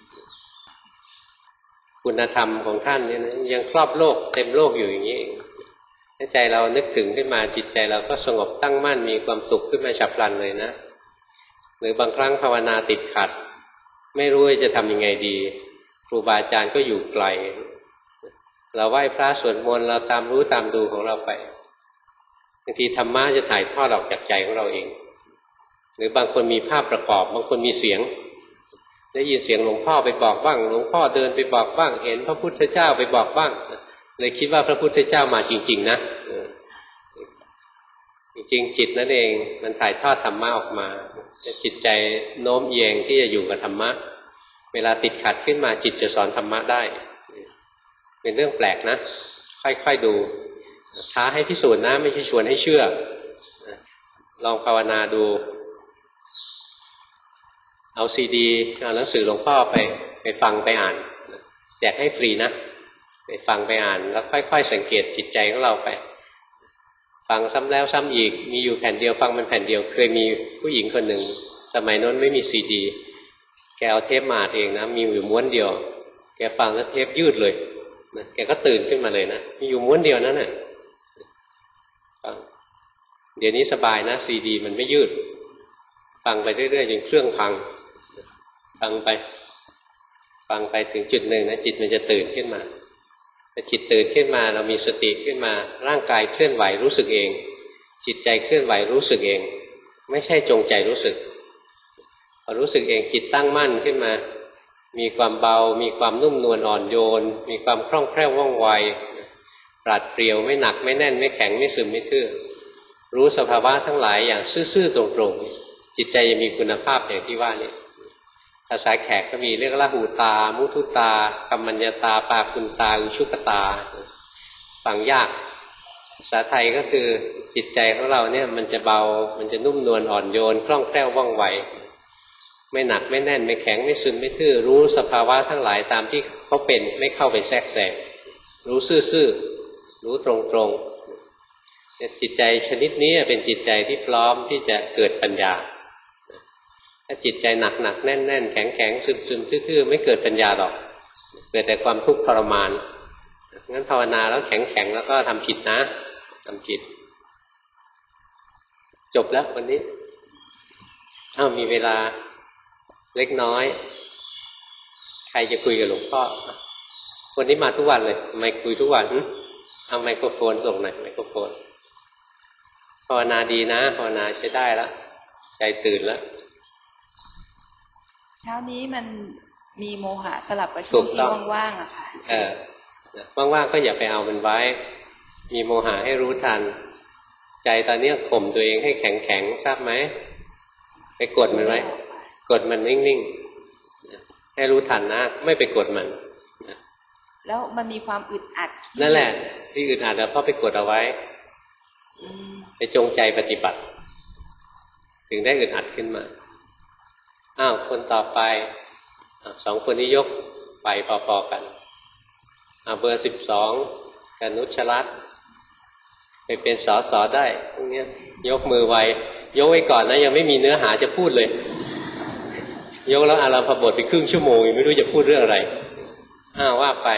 คุณธรรมของท่านเนี่ยนะยังครอบโลกเต็มโลกอยู่อย่างนี้ถ้าใจเรานึกถึงขึ้นมาจิตใจเราก็สงบตั้งมั่นมีความสุขขึ้นมาฉับพลันเลยนะหรือบางครั้งภาวนาติดขัดไม่รู้จะทำยังไงดีครูบาอาจารย์ก็อยู่ไกลเราไหว้พระสวดมนต์เราตามรู้ตามดูของเราไปบางทีธรรมะจะถ่ายทอดออกจากใจของเราเองหรือบางคนมีภาพประกอบบางคนมีเสียงได้ยินเสียงหลวงพ่อไปบอกบ้างหลวงพ่อเดินไปบอกบ้างเห็นพระพุทธเจ้าไปบอกบ้างเลยคิดว่าพระพุทธเจ้ามาจริงๆนะจริงๆจิตนั่นเองมันถ่ายทอดธรรมะออกมาจิตใจโน้มเอียงที่จะอยู่กับธรรมะเวลาติดขัดขึ้นมาจิตจะสอนธรรมะได้เป็นเรื่องแปลกนะค่อยๆดูท้าให้พิสูจน์นะไม่ใช่ชวนให้เชื่อลองภาวนาดูเอาซีดีเอาหนังสือหลวงพ่อไปฟังไปอ่านแจกให้ฟรีนะไปฟังไปอ่านแล้วค่อยๆสังเกตจิตใจของเราไปฟังซ้ำแล้วซ้ำอีกมีอยู่แผ่นเดียวฟังมันแผ่นเดียวเคยมีผู้หญิงคนหนึ่งสมัยโน้นไม่มีซีดีแกเอาเทปมาเองนะมีอยู่ม้วนเดียวแกฟังแล้วเทปยืดเลยนะแกก็ตื่นขึ้นมาเลยนะมีอยู่ม้วนเดียวนั้นน่ะฟังเดี๋ยวนี้สบายนะซีดีมันไม่ยืดฟังไปเรื่อยๆจนเครื่องพังฟังไปถึงจุดหนึ่งนะจิตมันจะตื่นขึ้นมาแต่จิตตื่นขึ้นมาเรามีสติขึ้นมาร่างกายเคลื่อนไหวรู้สึกเองจิตใจเคลื่อนไหวรู้สึกเองไม่ใช่จงใจรู้สึกพอรู้สึกเองจิตตั้งมั่นขึ้นมามีความเบามีความนุ่มนวลอ่อนโยนมีความคล่องแคล่วว่องไวปราดเปรียวไม่หนักไม่แน่นไม่แข็งไม่ซึมไม่ทื่อรู้สภาวะทั้งหลายอย่างซื่อๆตรงๆจิตใจจะมีคุณภาพอย่างที่ว่านี่ภาษาแขกก็มีเรียกละหูตามุทุตากัมมัญญตาปาคุณตาอุชุกตาฟังยากภาษาไทยก็คือจิตใจของเราเนี่ยมันจะเบามันจะนุ่มนวลอ่อนโยนคล่องแคล่วว่องไวไม่หนักไม่แน่นไม่แข็งไม่ซึมไม่ทื่อรู้สภาวะทั้งหลายตามที่เขาเป็นไม่เข้าไปแทรกแซงรู้ซื่อๆรู้ตรงๆจิตใจชนิดนี้เป็นจิตใจที่พร้อมที่จะเกิดปัญญาถ้าจิตใจหนักแน่นแข็งซึมทื่อไม่เกิดปัญญาหรอกเกิดแต่ความทุกข์ทรมานงั้นภาวนาแล้วแข็งแล้วก็ทำผิดนะทำผิดจบแล้ววันนี้มีเวลาเล็กน้อยใครจะคุยกับหลวงพ่อคนนี้มาทุกวันเลยทำไมคุยทุกวันเอาไมโครโฟนส่งหน่อยไมโครโฟนภาวนาดีนะภาวนาใช้ได้แล้วใจตื่นแล้วเช้านี้มันมีโมหะสลับกับช่วงที่ว่างๆอะค่ะว่างๆก็อย่าไปเอามันไว้มีโมหะให้รู้ทันใจตอนนี้ข่มตัวเองให้แข็งทราบไหมไปกดมันไว้กดมันนิ่งๆให้รู้ทันนะไม่ไปกดมันแล้วมันมีความอึดอัดนั่นแหละที่อึดอัดแล้วเพราะไปกดเอาไว้ไปจงใจปฏิบัติถึงได้อึดอัดขึ้นมาคนต่อไป2 คนนี้ยกไปพอๆกันเบอร์12กับนุชรัตน์ไปเป็นสสได้พวกนี้ยกมือไวยกไว้ก่อนนะยังไม่มีเนื้อหาจะพูดเลยยกแล้วอารัมภบทไปครึ่งชั่วโมงยังไม่รู้จะพูดเรื่องอะไรว่าไป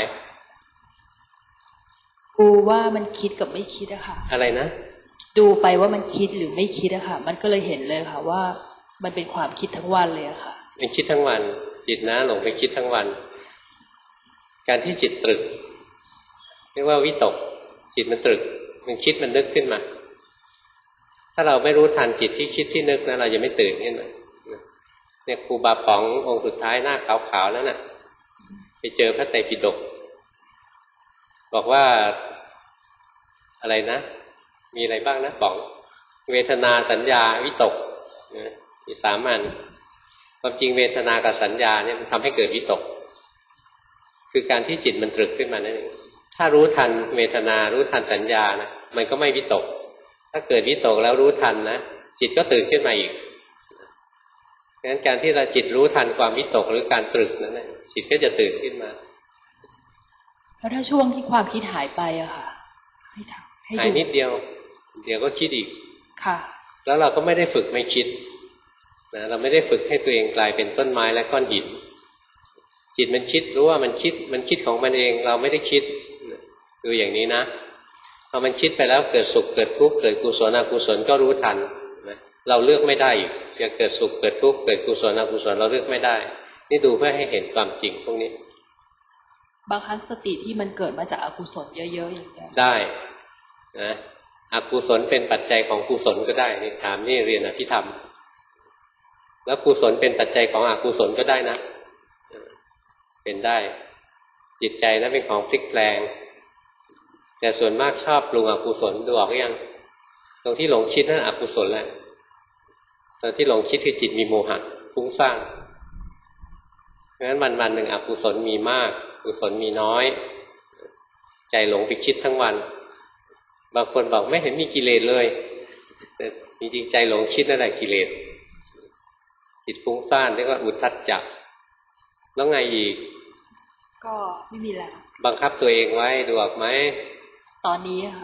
ดูว่ามันคิดกับไม่คิดอะค่ะอะไรนะดูไปว่ามันคิดหรือไม่คิดอะค่ะมันก็เลยเห็นเลยค่ะว่ามันเป็นความคิดทั้งวันเลยอะค่ะมันคิดทั้งวันจิตนะหลงไปคิดทั้งวันการที่จิตตรึกเรียกว่าวิตกจิตมันตรึกมันคิดมันนึกขึ้นมาถ้าเราไม่รู้ทันจิตที่คิดที่นึกนะเราจะไม่ตื่นขึ้นมาเนี่ยครูบาป๋ององค์สุดท้ายหน้าขาวๆแล้วน่ะไปเจอพระไตรปิฎกบอกว่าอะไรนะมีอะไรบ้างนะป๋องเวทนาสัญญาวิตกมี3 อันความจริงเวทนากับสัญญาเนี่ยมันทำให้เกิดวิตกคือการที่จิตมันตรึกขึ้นมานั่นเองถ้ารู้ทันเวทนารู้ทันสัญญานะมันก็ไม่วิตกถ้าเกิดวิตกแล้วรู้ทันนะจิตก็ตื่นขึ้นมาอีกงั้นการที่เราจิตรู้ทันความวิตกหรือการตรึกนั้นนะจิตก็จะตื่นขึ้นมาแล้วถ้าช่วงที่ความคิดหายไปอะค่ะหายนิดเดียวเดี๋ยวก็คิดอีกค่ะแล้วเราก็ไม่ได้ฝึกไม่คิดนะเราไม่ได้ฝึกให้ตัวเองกลายเป็นต้นไม้และก้อนหินจิตมันคิดรู้ว่ามันคิดของมันเองเราไม่ได้คิดดูอย่างนี้นะพอมันคิดไปแล้วเกิดสุขเกิดทุกข์เกิดกุศลอกุศลก็รู้ทันนะเราเลือกไม่ได้อีกจะเกิดสุขเกิดทุกข์เกิดกุศลอกุศลเราเลือกไม่ได้นี่ดูเพื่อให้เห็นความจริงพวกนี้บางครั้งสติที่มันเกิดมาจากอกุศลเยอะๆอย่างนี้ได้นะอกุศลเป็นปัจจัยของกุศลก็ได้นี่ถามนี่เรียนอภิธรรมแล้วกุศลเป็นปัจจัยของอกุศลก็ได้นะเป็นได้จิตใจนั้นเป็นของพลิกแปลงแต่ส่วนมากชอบปรุงอกุศลดูออกหรือยังตรงที่หลงคิดนั่นอกุศลแหละตรงที่หลงคิดคือจิตมีโมหะฟุ้งซ่านเพราะฉะนั้นวันๆหนึ่งอกุศลมีมากกุศลมีน้อยใจหลงไปคิดทั้งวันบางคนบอกไม่เห็นมีกิเลสเลยแต่จริงๆใจหลงคิดนั่นแหละกิเลสจิตฟุ้งซ่านเรียกว่าอุทธัจจะแล้วไงอีกก็ไม่มีแล้วบังคับตัวเองไว้ดูออกไหมตอนนี้ค่ะ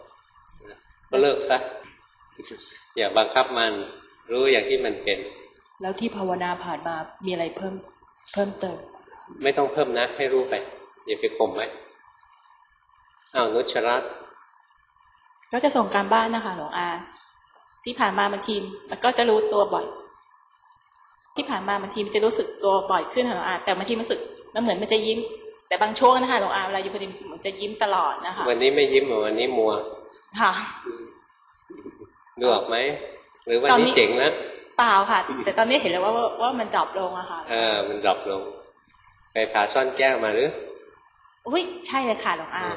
ก็เลิกซะอย่าบังคับมันรู้อย่างที่มันเป็นแล้วที่ภาวนาผ่านมามีอะไรเพิ่มเติมไม่ต้องเพิ่มนะให้รู้ไปอย่าไปข่มไว้นุชรัตน์ก็จะส่งการบ้านนะคะหลวงอาที่ผ่านมาบางทีมันก็จะรู้ตัวบ่อยที่ผ่านมาบางทีมันจะรู้สึกตัวบ่อยขึ้นหลวงอาแต่บางทีมันรู้สึกมันเหมือนมันจะยิ้มแต่บางช่วงนะคะหลวงอาเวลาอยู่พอดีมันจะยิ้มตลอดนะคะวันนี้ไม่ยิ้มหรอวันนี้มัวค่ะดูออกไหมหรือวันนี้เจ๋งนะเปล่าค่ะแต่ตอนนี้เห็นแล้วว่ามันดรอปลงอะค่ะมันดรอปลงไปผ่าซ่อนแก้วมาหรืออุ้ยใช่เลยค่ะหลวงอา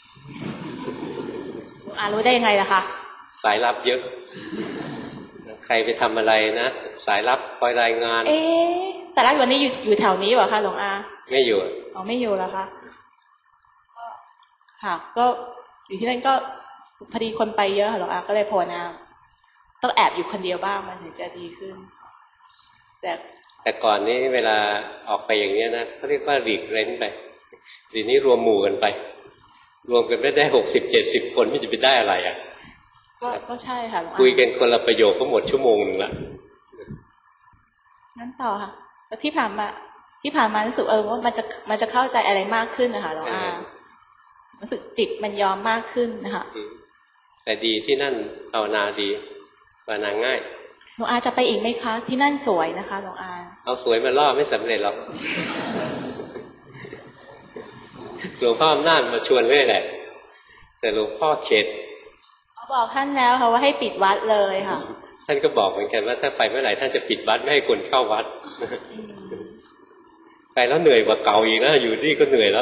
หลวงอารู้ได้ยังไงล่ะคะสายลับเยอะใครไปทำอะไรนะสายลับคอยรายงานสายลับวันนี้อยู่แถวนี้เหรอคะหลวงอาไม่อยู่ไม่อยู่แล้วคะค่ะก็อยู่ที่นั่นก็พอดีคนไปเยอะค่ะหลวงอาก็เลยภาวนาต้องแอบอยู่คนเดียวบ้างมันถึงจะดีขึ้นแต่ก่อนนี้เวลาออกไปอย่างนี้นะเขาเรียกว่าหลีกเร้นไปทีนี้รวมหมู่กันไปรวมกันไม่ได้60-70 คนไม่จะไปได้อะไรก็ใช่ค่ะหลวงอาคุยกันคนละประโยคก็หมดชั่วโมงนึงละงั้นต่อค่ะแล้วที่ผ่านมารู้สึกว่ามันจะเข้าใจอะไรมากขึ้นนะคะหลวงอารู้สึกจิตมันยอมมากขึ้นนะคะแต่ดีที่นั่นภาวนาดีภาวนาง่ายหลวงอาจะไปอีกไหมคะที่นั่นสวยนะคะหลวงอาเอาสวยมาล่อไม่สำเร็จหรอกหลวงพ่ออำนาจมาชวนเรื่อยแหละแต่หลวงพ่อเข็ดเขาบอกท่านแล้วค่ะว่าให้ปิดวัดเลยค่ะท่านก็บอกเหมือนกันว่าถ้าไปเมื่อไหร่ท่านจะปิดวัดไม่ให้คนเข้าวัดไปแล้วเหนื่อยกว่าเก่าอีกนะอยู่ที่ก็เหนื่อยแล้ว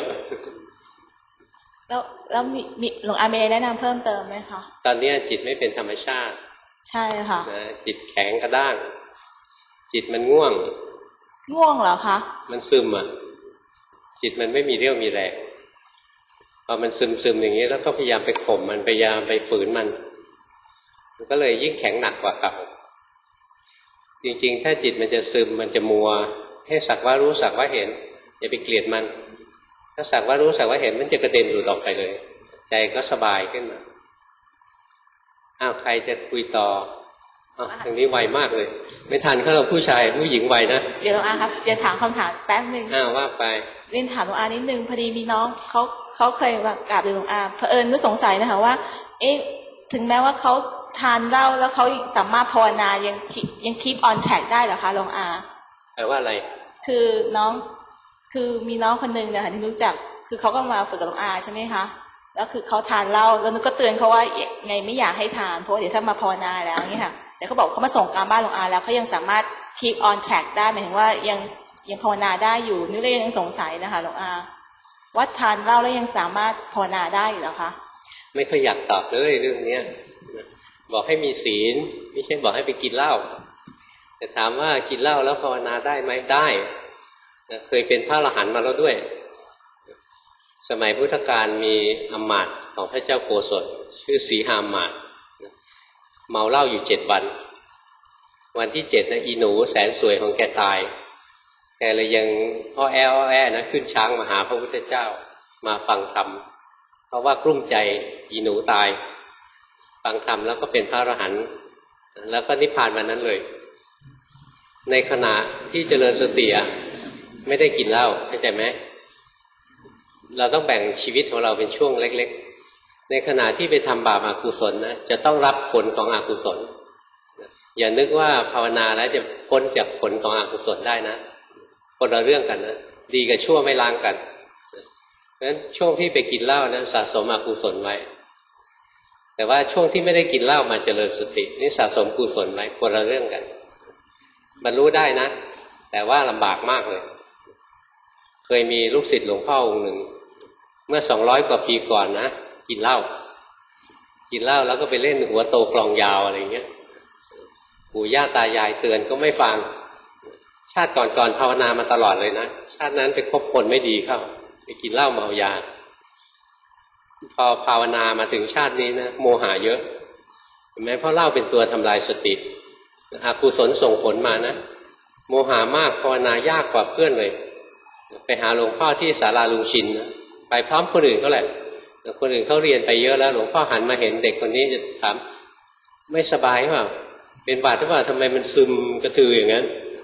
มีหลวงอามีอะไรแนะนำเพิ่มเติมไหมคะตอนนี้จิตไม่เป็นธรรมชาติใช่ค่ะจิตแข็งกระด้างจิตมันง่วงเหรอคะมันซึมจิตมันไม่มีเรี่ยวมีแรงพอมันซึมอย่างนี้แล้วก็พยายามไปข่มมันพยายามไปฝืนมันก็เลยยิ่งแข็งหนักกว่าเก่าจริงๆถ้าจิตมันจะซึมมันจะมัวให้สักว่ารู้สักว่าเห็นอย่าไปเกลียดมันถ้าสักว่ารู้สักว่าเห็นมันจะกระเด็นหลุดออกไปเลยใจก็สบายขึ้นมาใครจะคุยต่อทางนี้ไวมากเลยไม่ทันเขาเราผู้ชายผู้หญิงไวนะเดี๋ยวหลวงอาครับเดี๋ยวถามคำถามแป๊บนึงว่าไปเรียนถามหลวงอานิดนึงพอดีมีน้องเขาเคยกราบหลวงอาเผอิญก็สงสัยนะคะว่าถึงแม้ว่าเขาทานเหล้าแล้วเขาสามารถภาวนายังคีปออนแทร็กได้เหรอคะหลวงอาแปลว่าอะไรคือมีน้องคนนึงนะคะที่รู้จักคือเขาก็มาฝึกกับหลวงอาใช่ไหมคะแล้วคือเขาทานเหล้าแล้วนึกก็เตือนเขาว่าไงไม่อยากให้ทานเพราะเดี๋ยวถ้ามาภาวนาแล้วนี่ค่ะแต่เขาบอกเขามาส่งการบ้านหลวงอาแล้วเขายังสามารถ keep on track ได้หมายถึงว่ายังภาวนาได้อยู่นี่เลยยังสงสัยนะคะหลวงอาว่าทานเหล้าแล้วยังสามารถภาวนาได้อยู่หรอคะไม่ค่อยอยากตอบเลยเรื่องนี้บอกให้มีศีลไม่ใช่บอกให้ไปกินเหล้าแต่ถามว่ากินเหล้าแล้วภาวนาได้ไหมได้เคยเป็นพระอรหันต์มาแล้วด้วยสมัยพุทธกาลมีอมาตย์ของพระเจ้าโกศลชื่อสีหามาตย์เมาเหล้าอยู่7 วันวันที่7นะอีหนูแสนสวยของแกตายแกเลยยังอ้อแอนะขึ้นช้างมาหาพระพุทธเจ้ามาฟังธรรมเพราะว่ากลุ้มใจอีหนูตายฟังธรรมแล้วก็เป็นพระอรหันต์แล้วก็นิพพานวันนั้นเลยในขณะที่เจริญสติไม่ได้กินเหล้าเข้าใจไหมเราต้องแบ่งชีวิตของเราเป็นช่วงเล็กๆในขณะที่ไปทำบาปอกุศลนะจะต้องรับผลของอกุศลอย่านึกว่าภาวนาแล้วจะพ้นจากผลของอกุศลได้นะคนละเรื่องกันนะดีกับชั่วไม่ล้างกันเพราะฉะนั้นช่วงที่ไปกินเหล้านะสะสมอกุศลไว้แต่ว่าช่วงที่ไม่ได้กินเหล้ามาเจริญสตินี่สะสมกุศลไว้คนละเรื่องกันบรรลุได้นะแต่ว่าลำบากมากเลยเคยมีลูกศิษย์หลวงพ่อองค์หนึ่งเมื่อ200 กว่าปีก่อนนะกินเหล้าแล้วก็ไปเล่นหัวโตกลองยาวอะไรเงี้ยปู่ย่าตายายเตือนก็ไม่ฟังชาติก่อนภาวนามาตลอดเลยนะชาตินั้นไปคบคนไม่ดีเข้าไปกินเหล้าเมายาพอภาวนามาถึงชาตินี้นะโมหะเยอะเห็นไหมเพราะเหล้าเป็นตัวทำลายสติอกุศลส่งผลมานะโมหะมากภาวนายากกว่าเพื่อนเลยไปหาหลวงพ่อที่ศาลาลุงชินนะไปพร้อมคนอื่นเขาแหละแต่คนอื่นเขาเรียนไปเยอะแล้วหลวงพ่อหันมาเห็นเด็กคนนี้จะถามไม่สบายหรือเปล่าเป็นบาดหรือเปล่าทำไมมันซึมกระตืออย่างนั้น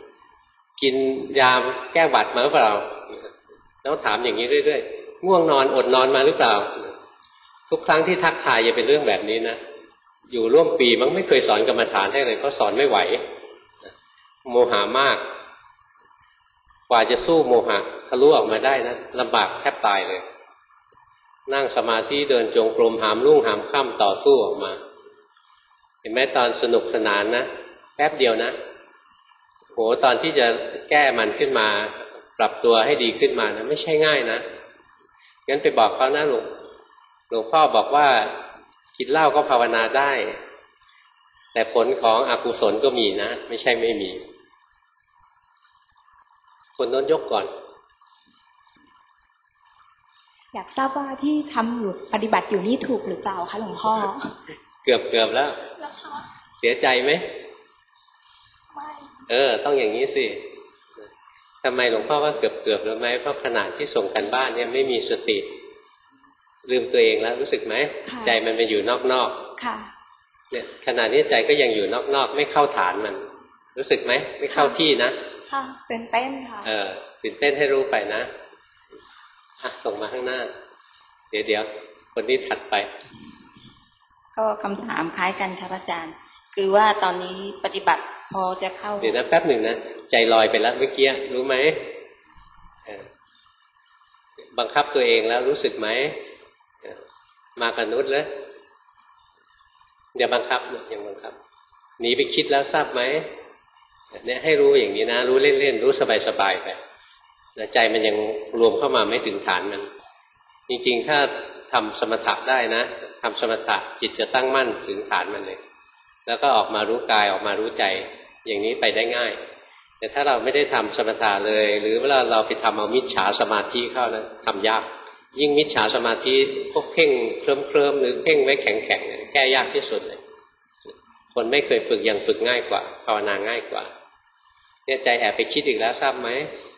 กินยาแก้หวัดมาหรือเปล่าแล้วถามอย่างนี้เรื่อยๆง่วงนอนอดนอนมาหรือเปล่าทุกครั้งที่ทักทายอย่าเป็นเรื่องแบบนี้นะอยู่ร่วมปีมันไม่เคยสอนกรรมฐานให้เลยเพราะสอนไม่ไหวโมหะมากกว่าจะสู้โมหะทะลุออกมาได้นะลำบากแทบตายเลยนั่งสมาธิเดินจงกรมหามรุ่งหามค่ำต่อสู้ออกมาเห็นไหมตอนสนุกสนานนะแป๊บเดียวนะโหตอนที่จะแก้มันขึ้นมาปรับตัวให้ดีขึ้นมานะไม่ใช่ง่ายนะงั้นไปบอกเขานะหลวงพ่อบอกว่ากินเหล้าก็ภาวนาได้แต่ผลของอกุศลก็มีนะไม่ใช่ไม่มีคนโน้นยกก่อนอยากทราบว่าที่ทำอยู่ปฏิบัติอยู่นี่ถูกหรือเปล่าคะหลวงพ่อเกือบแล้วเสียใจไหมไม่ต้องอย่างนี้สิทำไมหลวงพ่อว่าเกือบรู้ไหมเพราะขณะที่ส่งกันบ้านเนี่ยไม่มีสติลืมตัวเองแล้วรู้สึกไหมใจมันไปอยู่นอกๆเนี่ยขณะนี้ใจก็ยังอยู่นอกๆไม่เข้าฐานมันรู้สึกไหมไม่เข้าที่นะค่ะตื่นเต้นค่ะตื่นเต้นให้รู้ไปนะส่งมาข้างหน้าเดี๋ยวคนนี้ถัดไปก็คำถามคล้ายกันครับอาจารย์คือว่าตอนนี้ปฏิบัติพอจะเข้าเดี๋ยวนะแป๊บหนึ่งนะใจลอยไปแล้วเมื่อกี้รู้ไหมบังคับตัวเองแล้วรู้สึกไหมมากับนุชเลยอย่าบังคับอย่างบังคับหนีไปคิดแล้วทราบไหมเนี่ยให้รู้อย่างนี้นะรู้เล่นๆรู้สบายๆไปใจมันยังรวมเข้ามาไม่ถึงฐานมันจริงๆถ้าทำสมถะได้นะทำสมถะจิตจะตั้งมั่นถึงฐานมันเลยแล้วก็ออกมารู้กายออกมารู้ใจอย่างนี้ไปได้ง่ายแต่ถ้าเราไม่ได้ทำสมถะเลยหรือเวลาเราไปทำเอามิจฉาสมาธิเข้านะทำยากยิ่งมิจฉาสมาธิพวกเพ่งเคลิ้มหรือเพ่งไว้แข็งๆแก้ยากที่สุดเลยคนไม่เคยฝึกยังฝึกง่ายกว่าภาวนาง่ายกว่าเนี่ยใจแอบไปคิดอีกแล้วทราบไหม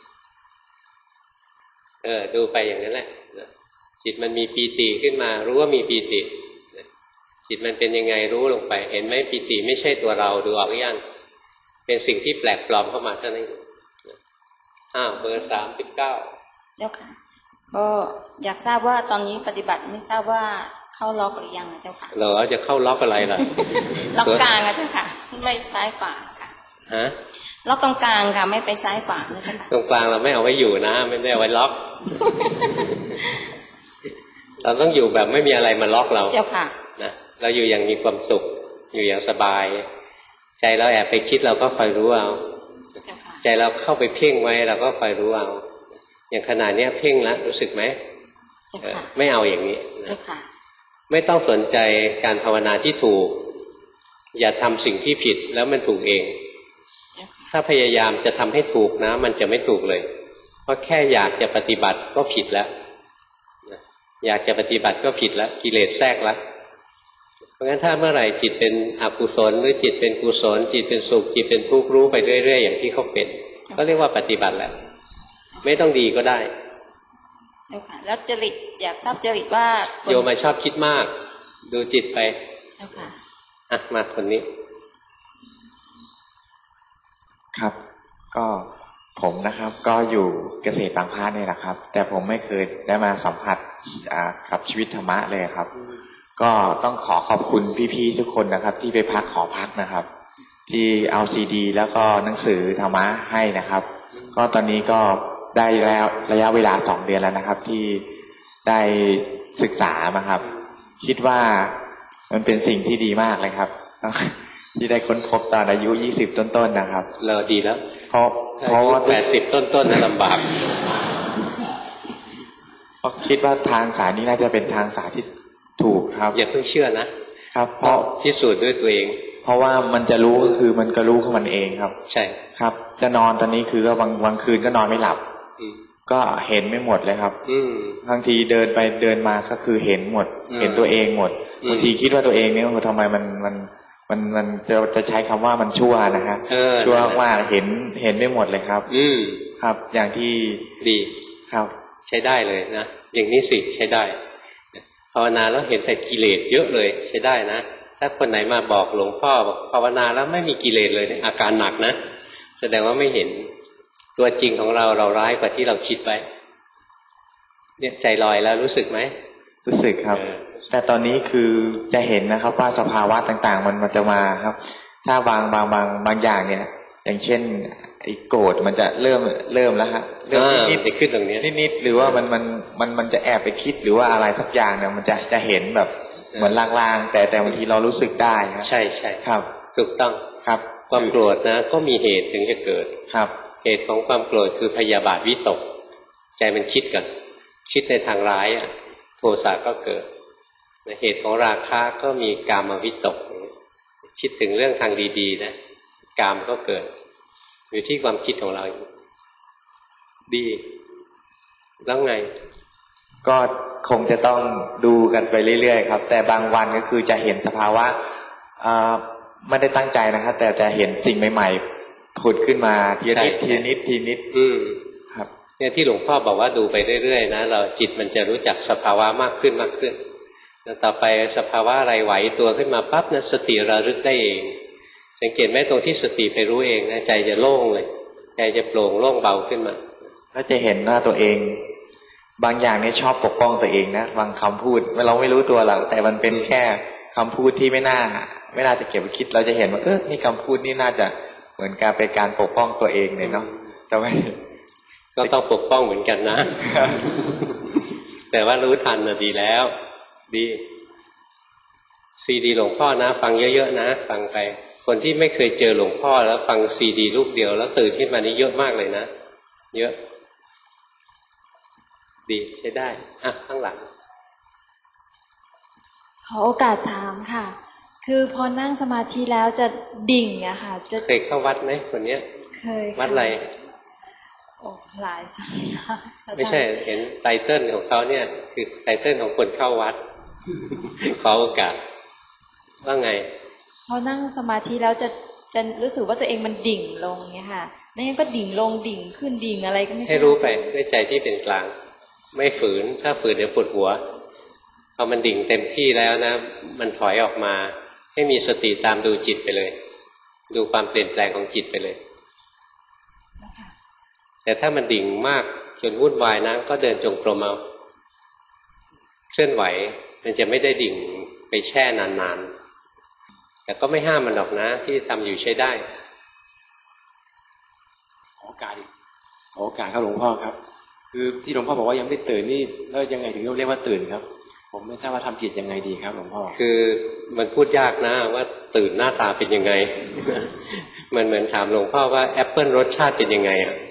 ดูไปอย่างนั้นแหละจิตมันมีปีติขึ้นมารู้ว่ามีปีติจิตมันเป็นยังไงรู้ลงไปเห็นไหมปีติไม่ใช่ตัวเราดูออกหรือยังเป็นสิ่งที่แปลกปลอมเข้ามาเท่านั้นเบอร์ 39 เจ้าค่ะก็อยากทราบว่าตอนนี้ปฏิบัติไม่ทราบว่าเข้าล็อกหรือยังเจ้าค่ะเราจะเข้าล็อกอะไรล่ะล็อกกลางนะเจ้าค่ะไม่ซ้ายขวาค่ะล็อกตรงกลางค่ะไม่ไปซ้ายขวาเลยค่ะตรงกลางเราไม่เอาไว้อยู่นะไม่ได้เอาไว้ล็อกเราต้องอยู่แบบไม่มีอะไรมาล็อกเราเจ้าค่ะนะเราอยู่อย่างมีความสุขอยู่อย่างสบายใจเราแอบไปคิดเราก็คอยรู้เอาใจเราเข้าไปเพ่งไว้เราก็คอยรู้เอาอย่างขนาดนี้เพ่งแล้วรู้สึกไหมไม่เอาอย่างนี้ไม่ต้องสนใจการภาวนาที่ถูกอย่าทำสิ่งที่ผิดแล้วมันถูกเองถ้าพยายามจะทำให้ถูกนะมันจะไม่ถูกเลยเพราะแค่อยากจะปฏิบัติก็ผิดแล้วอยากจะปฏิบัติก็ผิดแล้วกิเลสแทรกแล้วเพราะงั้นถ้าเมื่อไหร่จิตเป็นอกุศลหรือจิตเป็นกุศลจิตเป็นสุขจิตเป็นทุกข์รู้ไปเรื่อยๆอย่างที่เขาเป็นก็เรียกว่าปฏิบัติแล้วไม่ต้องดีก็ได้แล้วจริตอยากทราบจริตว่าโยมมาชอบคิดมากดูจิตไปมาคนนี้ครับก็ผมนะครับก็อยู่เกษตรบางพระนี่แหละครับแต่ผมไม่เคยได้มาสัมผัสกับชีวิตธรรมะเลยครับก็ต้องขอบคุณพี่ๆทุกคนนะครับที่ไปพักหอพักนะครับที่เอาซีดีแล้วก็หนังสือธรรมะให้นะครับก็ตอนนี้ก็ได้แล้วระยะเวลา2 เดือนแล้วนะครับที่ได้ศึกษามาครับคิดว่ามันเป็นสิ่งที่ดีมากเลยครับที่ได้ค้นพบตอนอายุ20ต้นๆนะครับเราดีแล้วเพราะว่า 80ต้นๆน่ะลำบากเพราะคิดว่าทางสายนี้น่าจะเป็นทางสายที่ถูกครับอย่าเพิ่งเชื่อนะครับเพราะพิสูจน์ด้วยตัวเองเพราะว่ามันจะรู้ก็คือมันก็รู้ของมันเองครับใช่ครับจะนอนตอนนี้คือก็บางคืนก็นอนไม่หลับก็เห็นไม่หมดเลยครับบางทีเดินไปเดินมาก็คือเห็นหมดเห็นตัวเองหมดบางทีคิดว่าตัวเองเนี่ยทำไมมันจะใช้คำว่ามันชั่วนะฮะชั่วมากเห็นไม่หมดเลยครับครับอย่างที่ดีครับใช้ได้เลยนะอย่างนี้สิใช้ได้ภาวนาแล้วเห็นแต่กิเลสเยอะเลยใช้ได้นะถ้าคนไหนมาบอกหลวงพ่อบอกภาวนาแล้วไม่มีกิเลสเลยอาการหนักนะแสดงว่าไม่เห็นตัวจริงของเราร้ายกว่าที่เราคิดไว้เนี่ยใจลอยแล้วรู้สึกไหมรู้สึกครับแต่ตอนนี้คือจะเห็นนะครับว่าสภาวะต่างๆมันจะมาครับ ถ้าบางอย่างเนี่ย อย่างเช่นไอ้โกรธมันจะเริ่มแล้วฮะเริ่มนิดๆขึ้นตรงนี้นิดๆหรือว่ามันจะแอบไปคิดหรือว่าอะไรสักอย่างเนี่ยมันจะเห็นแบบเหมือนลางๆแต่บางทีเรารู้สึกได้ครับใช่ครับถูกต้องครับความโกรธนะก็มีเหตุถึงจะเกิดครับเหตุของความโกรธคือพยาบาทวิตกใจมันคิดกันคิดในทางร้ายโทสะก็เกิดเหตุของราคะก็มีกามวิตกคิดถึงเรื่องทางดีๆนะกามก็เกิดอยู่ที่ความคิดของเราดีแล้วไงก็คงจะต้องดูกันไปเรื่อยๆครับแต่บางวันก็คือจะเห็นสภาวะไม่ได้ตั้งใจนะครับแต่จะเห็นสิ่งใหม่ๆผุดขึ้นมาทีนิดครับเนี่ยที่หลวงพ่อบอกว่าดูไปเรื่อยๆนะเราจิตมันจะรู้จักสภาวะมากขึ้นแล้วต่อไปสภาวะอะไรไหวตัวขึ้นมาปั๊บนะสติระลึกได้เองสังเกตไหมตรงที่สติไปรู้เองนะใจจะโล่งเลยใจจะโปร่งโล่งเบาขึ้นมาถ้าจะเห็นหน้าตัวเองบางอย่างเนี่ยชอบปกป้องตัวเองนะบางคำพูดเราไม่รู้ตัวหรอกแต่มันเป็นแค่คำพูดที่ไม่น่าจะเก็บไว้คิดเราจะเห็นว่านี่คำพูดนี่น่าจะเหมือนการเป็นการปกป้องตัวเองเลยเนาะแต่ไม่ก็ต้องปกป้องเหมือนกันนะ แต่ว่ารู้ทันน่ะดีแล้วดีซีดีหลวงพ่อนะฟังเยอะๆนะฟังไปคนที่ไม่เคยเจอหลวงพ่อแล้วฟังซีดีลูกเดียวแล้วตื่นขึ้นมานี่เยอะมากเลยนะเยอะดีใช้ได้ข้างหลังขอโอกาสถามค่ะคือพอนั่งสมาธิแล้วจะดิ่งอะค่ะจะเคยเข้าวัดไหมคนเนี้ยเคยวัดอะไรหลายสำนักไม่ใช่เห็นไตเติ้ลของเขาเนี่ยคือไตเติ้ลของคนเข้าวัด ขอโอกาสว่าไงพอนั่งสมาธิแล้วจะรู้สึกว่าตัวเองมันดิ่งลงเนี่ยค่ะนั่นก็ดิ่งลงดิ่งขึ้นดิ่งอะไรก็ไม่ให้รู้ไปด้วยใจที่เป็นกลางไม่ฝืนถ้าฝืนเดี๋ยวปวดหัวพอมันดิ่งเต็มที่แล้วนะมันถอยออกมาให้มีสติตามดูจิตไปเลยดูความเปลี่ยนแปลงของจิตไปเลยแต่ถ้ามันดิ่งมากจนวุ่นวายนะก็เดินจงกรมเอาเคลื่อนไหวมันจะไม่ได้ดิ่งไปแช่นานๆแต่ก็ไม่ห้ามมันหรอกนะที่ทำอยู่ใช้ได้โอกาสครับหลวงพ่อครับคือที่หลวงพ่อบอกว่ายังไม่ตื่นนี่แล้วยังไงถึงเรียกว่าตื่นครับผมไม่ทราบว่าทำจิตยังไงดีครับหลวงพ่อคือมันพูดยากนะว่าตื่นหน้าตาเป็นยังไง มันเหมือนถามหลวงพ่อว่าแอปเปิ้ลรสชาติเป็นยังไง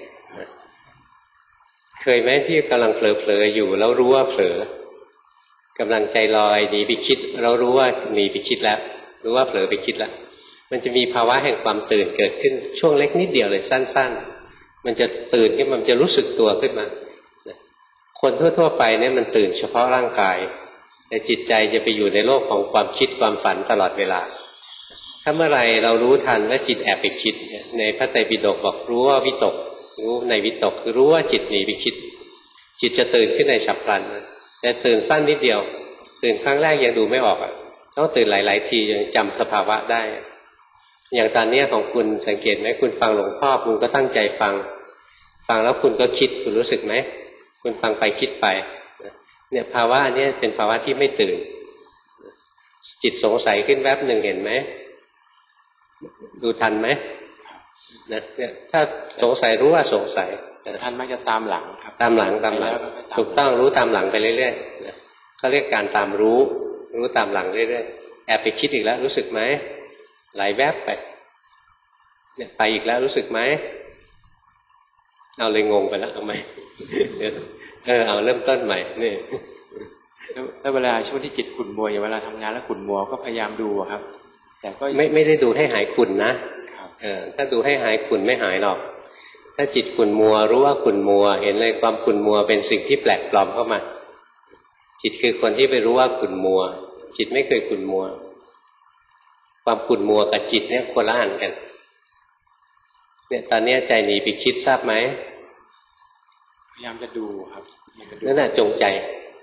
เคยไหมที่กำลังเผลอๆอยู่แล้วรู้ว่าเผลอกำลังใจลอยหนีไปคิดเรารู้ว่าหนีไปคิดแล้วรู้ว่าเผลอไปคิดแล้วมันจะมีภาวะแห่งความตื่นเกิดขึ้นช่วงเล็กนิดเดียวเลยสั้นๆมันจะตื่นขึ้นมันจะรู้สึกตัวขึ้นมาคนทั่วๆไปเนี่ยมันตื่นเฉพาะร่างกายแต่จิตใจจะไปอยู่ในโลกของความคิดความฝันตลอดเวลาถ้าเมื่อไรเรารู้ทันว่าจิตแอบไปคิดในพระไตรปิฎกบอกรู้ว่าวิตกรู้ในวิตกคือรู้ว่าจิตหนีไปคิดจิตจะตื่นขึ้นในฉับพลันแต่ตื่นสั้นนิดเดียวตื่นครั้งแรกยังดูไม่ออกต้องตื่นหลายๆทียังจำสภาวะได้อย่างตอนนี้ของคุณสังเกตไหมคุณฟังหลวงพ่อคุณก็ตั้งใจฟังแล้วคุณก็คิดคุณรู้สึกไหมคุณฟังไปคิดไปเนี่ยภาวะนี้เป็นภาวะที่ไม่ตื่นจิตสงสัยขึ้นแวบหนึ่งเห็นไหมดูทันไหมนะเนี่ยถ้าสงสัยรู้ว่าสงสัยแต่ท่านมักจะตามหลังครับตามหลังถูกต้องรู้ตามหลังไปเรื่อยๆเขาเรียกการตามรู้ตามหลังเรื่อยๆแอบไปคิดอีกแล้วรู้สึกไหมไหลแวบไปเนี่ยไปอีกแล้วรู้สึกไหมเอาเลยงงไปแล้วเอาใหม่เอาเริ่มต้นใหม่นี่แล้วเวลาช่วงที่จิตขุ่นมัวอย่างเวลาทำงานแล้วขุ่นมัวก็พยายามดูครับแต่ก็ไม่ได้ดูให้หายขุ่นนะถ้าดูให้หายขุ่นไม่หายหรอกถ้าจิตขุ่นมัวรู้ว่าขุ่นมัวเห็นเลยความขุ่นมัวเป็นสิ่งที่แปลกปลอมเข้ามาจิตคือคนที่ไปรู้ว่าขุ่นมัวจิตไม่เคยขุ่นมัวความขุ่นมัวกับจิตเนี่ยคนละอันกันเนี่ยตอนนี้ใจหนีไปคิดทราบไหมพยายามจะดูครับนั่นน่ะจงใจ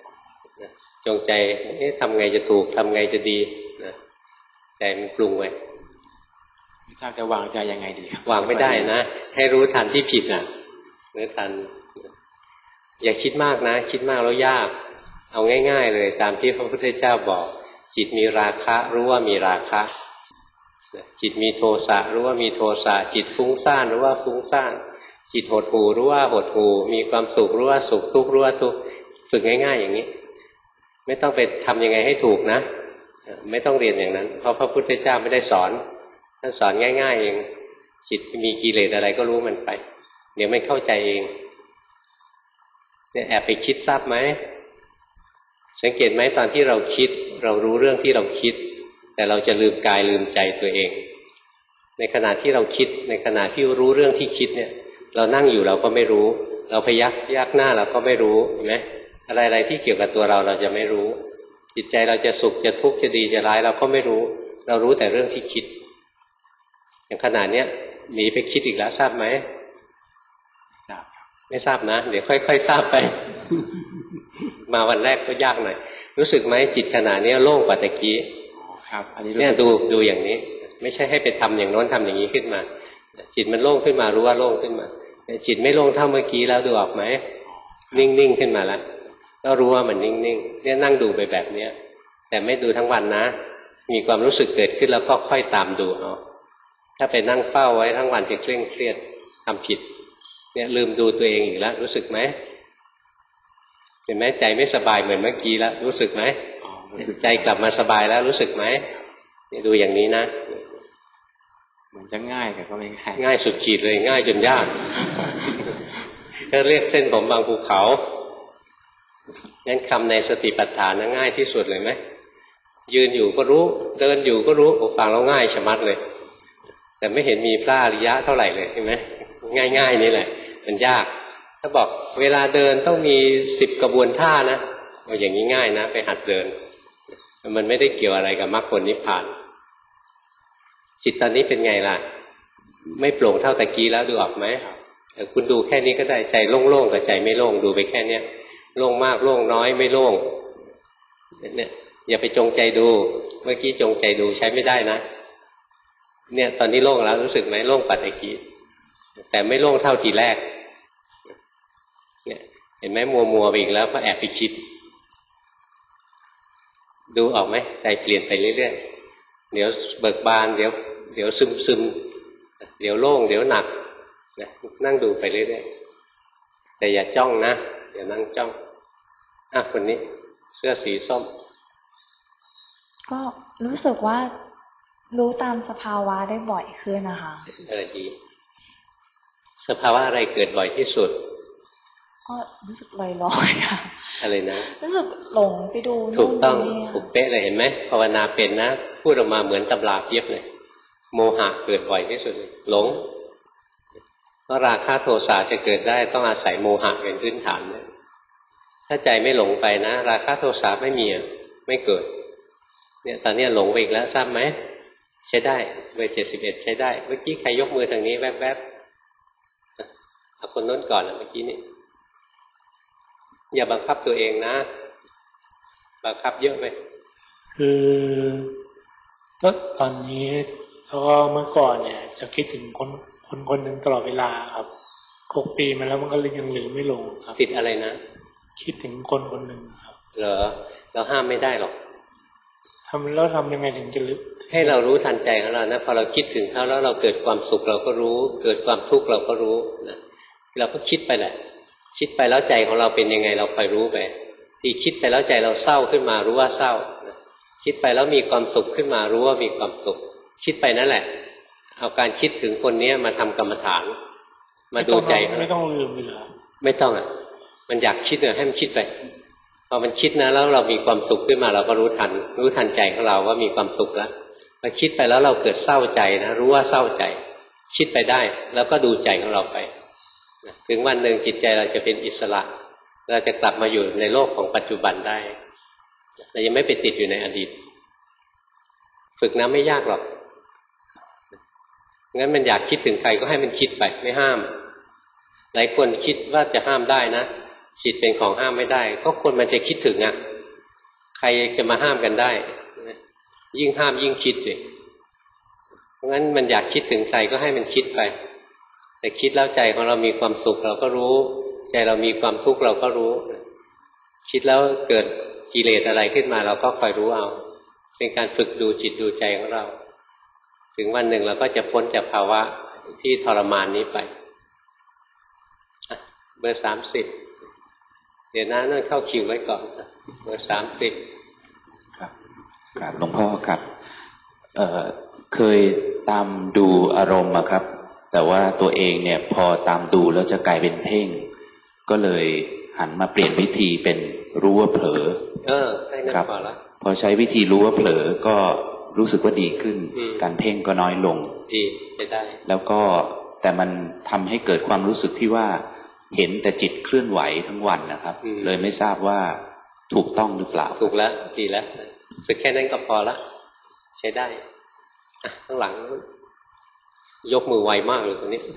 ทำไงจะถูกทำไงจะดีนะใจมันปรุงไว้ไม่ทราบจะวางใจยังไงดีครับวางไม่ได้นะให้รู้ทันที่ผิดน่ะหรือทันอย่าคิดมากนะคิดมากแล้วยากเอาง่ายๆเลยตามที่พระพุทธเจ้าบอกจิตมีราคะรู้ว่ามีราคะจิตมีโทสะรู้ว่ามีโทสะจิตฟุ้งซ่านรู้ว่าฟุ้งซ่านจิตหดหู่รู้ว่าหดหู่มีความสุขรู้ว่าสุขทุกข์รู้ว่าทุกข์ฝึกง่ายๆอย่างนี้ไม่ต้องไปทำยังไงให้ถูกนะไม่ต้องเรียนอย่างนั้นเพราะพระพุทธเจ้าไม่ได้สอนท่านสอนง่ายๆเองจิตมีกิเลสอะไรก็รู้มันไปเดี๋ยวไม่เข้าใจเองเนี่ยแอบไปคิดทราบไหมสังเกตไหมตอนที่เราคิดเรารู้เรื่องที่เราคิดแต่เราจะลืมกายลืมใจตัวเองในขณะที่เราคิดในขณะที่รู้เรื่องที่คิดเนี่ยเรานั่งอยู่เราก็ไม่รู้เราพยักหน้าเราก็ไม่รู้เห็นไหมอะไรๆที่เกี่ยวกับตัวเราเราจะไม่รู้จิตใจเราจะสุขจะทุกข์จะดีจะร้ายเราก็ไม่รู้เรารู้แต่เรื่องที่คิดอย่างขณะเนี้ยหนีไปคิดอีกแล้วทราบไหมไม่ทราบนะเดี๋ยวค่อยๆทราบไป มาวันแรกก็ยากหน่อยรู้สึกไหมจิตขณะนี้โล่งกว่าตะกี้ครับอันนี้เนี่ยดูอย่างนี้ไม่ใช่ให้ไปทำอย่างโน้นทำอย่างนี้ขึ้นมาจิตมันโล่งขึ้นมารู้ว่าโล่งขึ้นมาจิตไม่โล่งเท่าเมื่อกี้แล้วดูออกไหมนิ่งๆขึ้นมาแล้วก็รู้ว่ามันนิ่งๆเนี่ยนั่งดูไปแบบเนี้ยแต่ไม่ดูทั้งวันนะมีความรู้สึกเกิดขึ้นแล้วก็ค่อยตามดูเอาถ้าไปนั่งเฝ้าไว้ทั้งวันจะเคร่งเครียดทำผิดเนี่ยลืมดูตัวเองอีกแล้วรู้สึกไหมเห็นไหมใจไม่สบายเหมือนเมื่อกี้แล้วรู้สึกไหมใจกลับมาสบายแล้วรู้สึกไหมเนี่ยดูอย่างนี้นะเหมือนจะง่ายแต่ก็ไม่ง่ายง่ายสุดขีดเลยง่ายจนยากก็เรียกเส้นผมบางภูเขางั้นคำในสติปัฏฐานนะง่ายที่สุดเลยไหมยืนอยู่ก็รู้เดินอยู่ก็รู้ฟังแล้วง่ายชะมัดเลยแต่ไม่เห็นมีพระอริยะเท่าไหร่เลยเห็นไหมง่ายๆนี่แหละมันยากถ้าบอกเวลาเดินต้องมี10 กระบวนท่านะเอาอย่างนี้ง่ายนะไปหัดเดินมันไม่ได้เกี่ยวอะไรกับมรรคผลนิพพานจิตตอนนี้เป็นไงล่ะไม่โปร่งเท่าตะกี้แล้วดูออกไหมคุณดูแค่นี้ก็ได้ใจโล่งๆกับใจไม่โล่งดูไปแค่เนี้ยโล่งมากโล่งน้อยไม่โล่งเนี่ยอย่าไปจงใจดูเมื่อกี้จงใจดูใช้ไม่ได้นะเนี่ยตอนนี้โล่งแล้วรู้สึกไหมโล่งปัดตะกี้แต่ไม่โล่งเท่าทีแรกเนี่ยเห็นไหมมัวไปอีกแล้วเพราะแอบไปคิดดูออกไหมใจเปลี่ยนไปเรื่อยๆเดี๋ยวเบิกบานเดี๋ยวซึมเดี๋ยวโล่งเดี๋ยวหนักนั่งดูไปเรื่อยๆแต่อย่าจ้องนะอย่านั่งจ้องคนนี้เสื้อสีส้มก็รู้สึกว่ารู้ตามสภาวะได้บ่อยขึ้นนะคะดีสภาวะอะไรเกิดบ่อยที่สุดก็รู้สึกลอยๆค่ะอะไรนะรู้สึกหลงไปดูถูกต้องถูกเป๊ะเลยเห็นไหมภาวนาเป็นนะพูดออกมาเหมือนตำราเพียบเลยโมหะเกิดบ่อยที่สุดหลงเพราะราคะโทสะจะเกิดได้ต้องอาศัยโมหะเป็นพื้นฐานเลยถ้าใจไม่หลงไปนะราคะโทสะไม่มีไม่เกิดเนี่ยตอนนี้หลงไปอีกแล้วทราบไหมใช้ได้เบอร์71ใช้ได้เมื่อกี้ใครยกมือทางนี้แวบๆเอาคนโน้นก่อนเมื่อกี้นี่อย่าบังคับตัวเองนะบังคับเยอะไปคือก็ตอนนี้แล้วก็เมื่อก่อนเนี่ยจะคิดถึงคนหนึ่งตลอดเวลาครับ6 ปีมาแล้วมันก็เลยยังลืมไม่ลงครับติดอะไรนะคิดถึงคนหนึ่งครับเหรอเราห้ามไม่ได้หรอกทำยังไงถึงจะลึกให้เรารู้ทันใจของเรานะพอเราคิดถึงเขาแล้วเราเกิดความสุขเราก็รู้เกิดความทุกข์เราก็รู้นะเราก็คิดไปแหละคิดไปแล้วใจของเราเป็นยังไงเราคอยรู้ไปที่คิดไปแล้วใจเราเศร้าขึ้นมารู้ว่าเศร้าคิดไปแล้วมีความสุขขึ้นมารู้ว่ามีความสุขคิดไปนั่นแหละเอาการคิดถึงคนนี้มาทำกรรมฐานมาดูใจไม่ต้องลืมเลยเหรอไม่ต้องมันอยากคิดเนี่ยให้มันคิดไปพอมันคิดนะแล้วเรามีความสุขขึ้นมาเราก็รู้ทันใจของเราว่ามีความสุขแล้วพอคิดไปแล้วเราเกิดเศร้าใจนะรู้ว่าเศร้าใจคิดไปได้แล้วก็ดูใจของเราไปถึงวันหนึ่งจิตใจเราจะเป็นอิสระเราจะกลับมาอยู่ในโลกของปัจจุบันได้เรายังไม่ไปติดอยู่ในอดีตฝึกนะไม่ยากหรอกงั้นมันอยากคิดถึงใครก็ให้มันคิดไปไม่ห้ามหลายคนคิดว่าจะห้ามได้นะจิตเป็นของห้ามไม่ได้ก็คนมันจะคิดถึงใครจะมาห้ามกันได้ยิ่งห้ามยิ่งคิดสิเพราะงั้นมันอยากคิดถึงใครก็ให้มันคิดไปแต่คิดแล้วใจของเรามีความสุขเราก็รู้ใจเรามีความทุกข์เราก็รู้คิดแล้วเกิดกิเลสอะไรขึ้นมาเราก็คอยรู้เอาเป็นการฝึกดูจิตดูใจของเราถึงวันหนึ่งเราก็จะพ้นจากภาวะที่ทรมานนี้ไปเบอร์30เดี๋ยวนั่นเข้าคิวไว้ก่อนเบอร์30 ครับหลวงพ่อครับเคยตามดูอารมณ์อะครับแต่ว่าตัวเองเนี่ยพอตามดูแล้วจะกลายเป็นเพ่งก็เลยหันมาเปลี่ยนวิธีเป็นรู้ว่าเผลอได้นั่นพอละพอใช้วิธีรู้ว่าเผลอก็รู้สึกว่าดีขึ้นการเพ่งก็น้อยลงดีจะได้แล้วก็แต่มันทำให้เกิดความรู้สึกที่ว่าเห็นแต่จิตเคลื่อนไหวทั้งวันนะครับเลยไม่ทราบว่าถูกต้องหรือเปล่าถูกแล้วดีแล้วฝึกแค่นั้นก็พอละใช้ได้ข้างหลังยกมือไวมากเลยตรงนี้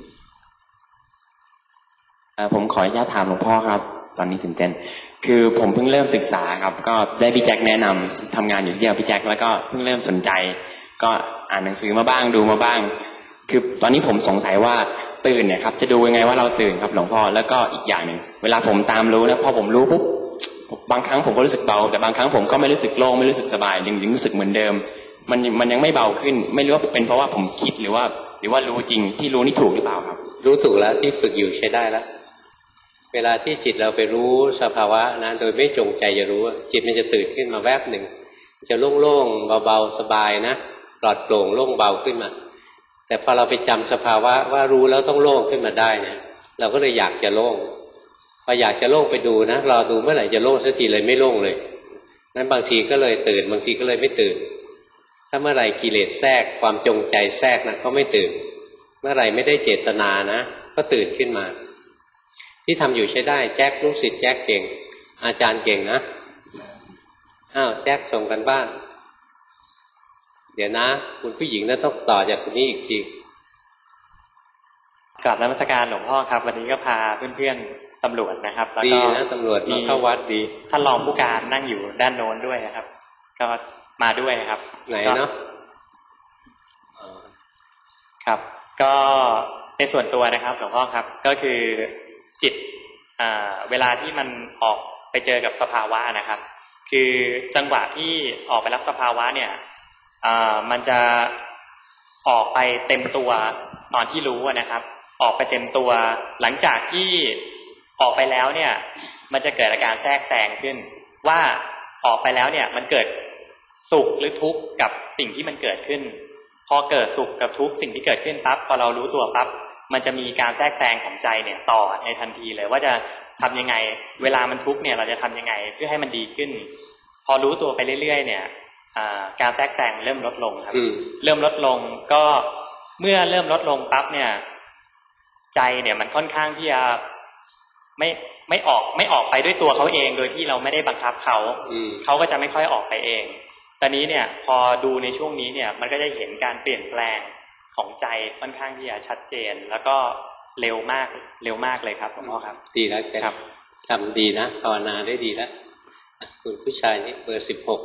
ผมขออนุญาตถามหลวงพ่อครับตอนนี้ตื่นเต้นคือผมเพิ่งเริ่มศึกษาครับก็ได้พี่แจ็คแนะนำทำงานอยู่ที่พี่แจ็คแล้วก็เพิ่งเริ่มสนใจก็อ่านหนังสือมาบ้างดูมาบ้างคือตอนนี้ผมสงสัยว่าตื่นเนี่ยครับจะดูยังไงว่าเราตื่นครับหลวงพ่อแล้วก็อีกอย่างหนึ่งเวลาผมตามรู้นะพอผมรู้ปุ๊บบางครั้งผมก็รู้สึกเบาแต่บางครั้งผมก็ไม่รู้สึกโล่งไม่รู้สึกสบายยังรู้สึกเหมือนเดิมมันยังไม่เบาขึ้นไม่รู้ว่าเป็นเพราะว่าผมคิดหรือว่ารู้จริงที่รู้นี่ถูกหรือเปล่าครับรู้ถูกแล้วที่ฝึกอยู่ใช้ได้แล้วเวลาที่จิตเราไปรู้สภาวะนะโดยไม่จงใจจะรู้จิตมันจะตื่นขึ้นมาแวบหนึ่งจะโล่งๆเบาๆสบายนะปลอดโปร่งโล่งเบาขึ้นมาแต่พอเราไปจำสภาวะว่ารู้แล้วต้องโล่งขึ้นมาได้นะเราก็เลยอยากจะโล่งพออยากจะโล่งไปดูนะรอดูเมื่อไหร่จะโล่งสักทีเลยไม่โล่งเลยนั้นบางทีก็เลยตื่นบางทีก็เลยไม่ตื่นถ้าเมื่อไหร่กิเลสแทรกความจงใจแทรกนะก็ไม่ตื่นเมื่อไหร่ไม่ได้เจตนานะก็ตื่นขึ้นมาที่ทำอยู่ใช้ได้แจ็คลูกศิษย์แจ็คเก่งอาจารย์เก่งนะแจ็คส่งกันบ้านเดี๋ยวนะคุณผู้หญิงนั้นต้องต่อจากคนนี้อีกทีกราบนมัสการหลวงพ่อครับวันนี้ก็พาเพื่อนๆตำรวจนะครับแล้วก็ดีนะตำรวจมาเข้าวัดดีท่านรองผู้การนั่งอยู่ด้านโน้นด้วยนะครับก็มาด้วยครับไหนเนาะครับก็ในส่วนตัวนะครับหลวงพ่อครับก็คือจิตเวลาที่มันออกไปเจอกับสภาวะนะครับคือจังหวะที่ออกไปรับสภาวะเนี่ยมันจะออกไปเต็มตัวตอนที่รู้นะครับออกไปเต็มตัวหลังจากที่ออกไปแล้วเนี่ยมันจะเกิดอาการแทรกแซงขึ้นว่าออกไปแล้วเนี่ยมันเกิดสุขหรือทุกข์กับสิ่งที่มันเกิดขึ้นพอเกิดสุขกับทุกข์สิ่งที่เกิดขึ้นปั๊บพอเรารู้ตัวปั๊บมันจะมีการแทรกแซงของใจเนี่ยต่อในทันทีเลยว่าจะทำยังไงเวลามันทุกข์เนี่ยเราจะทำยังไงเพื่อให้มันดีขึ้นพอรู้ตัวไปเรื่อยๆเนี่ยการแทรกแซงเริ่มลดลงครับเริ่มลดลงก็เมื่อเริ่มลดลงปั๊บเนี่ยใจเนี่ยมันค่อนข้างที่จะไม่ออกไปด้วยตัวเขาเองโดยที่เราไม่ได้บังคับเขาก็จะไม่ค่อยออกไปเองตอนนี้เนี่ยพอดูในช่วงนี้เนี่ยมันก็จะเห็นการเปลี่ยนแปลงของใจค่อนข้างที่จะชัดเจนแล้วก็เร็วมากเลยครับหลวงพ่อครับดีแล้วครับทำดีนะภาวนาได้ดีแล้วคุณผู้ชายนี่เบอร์16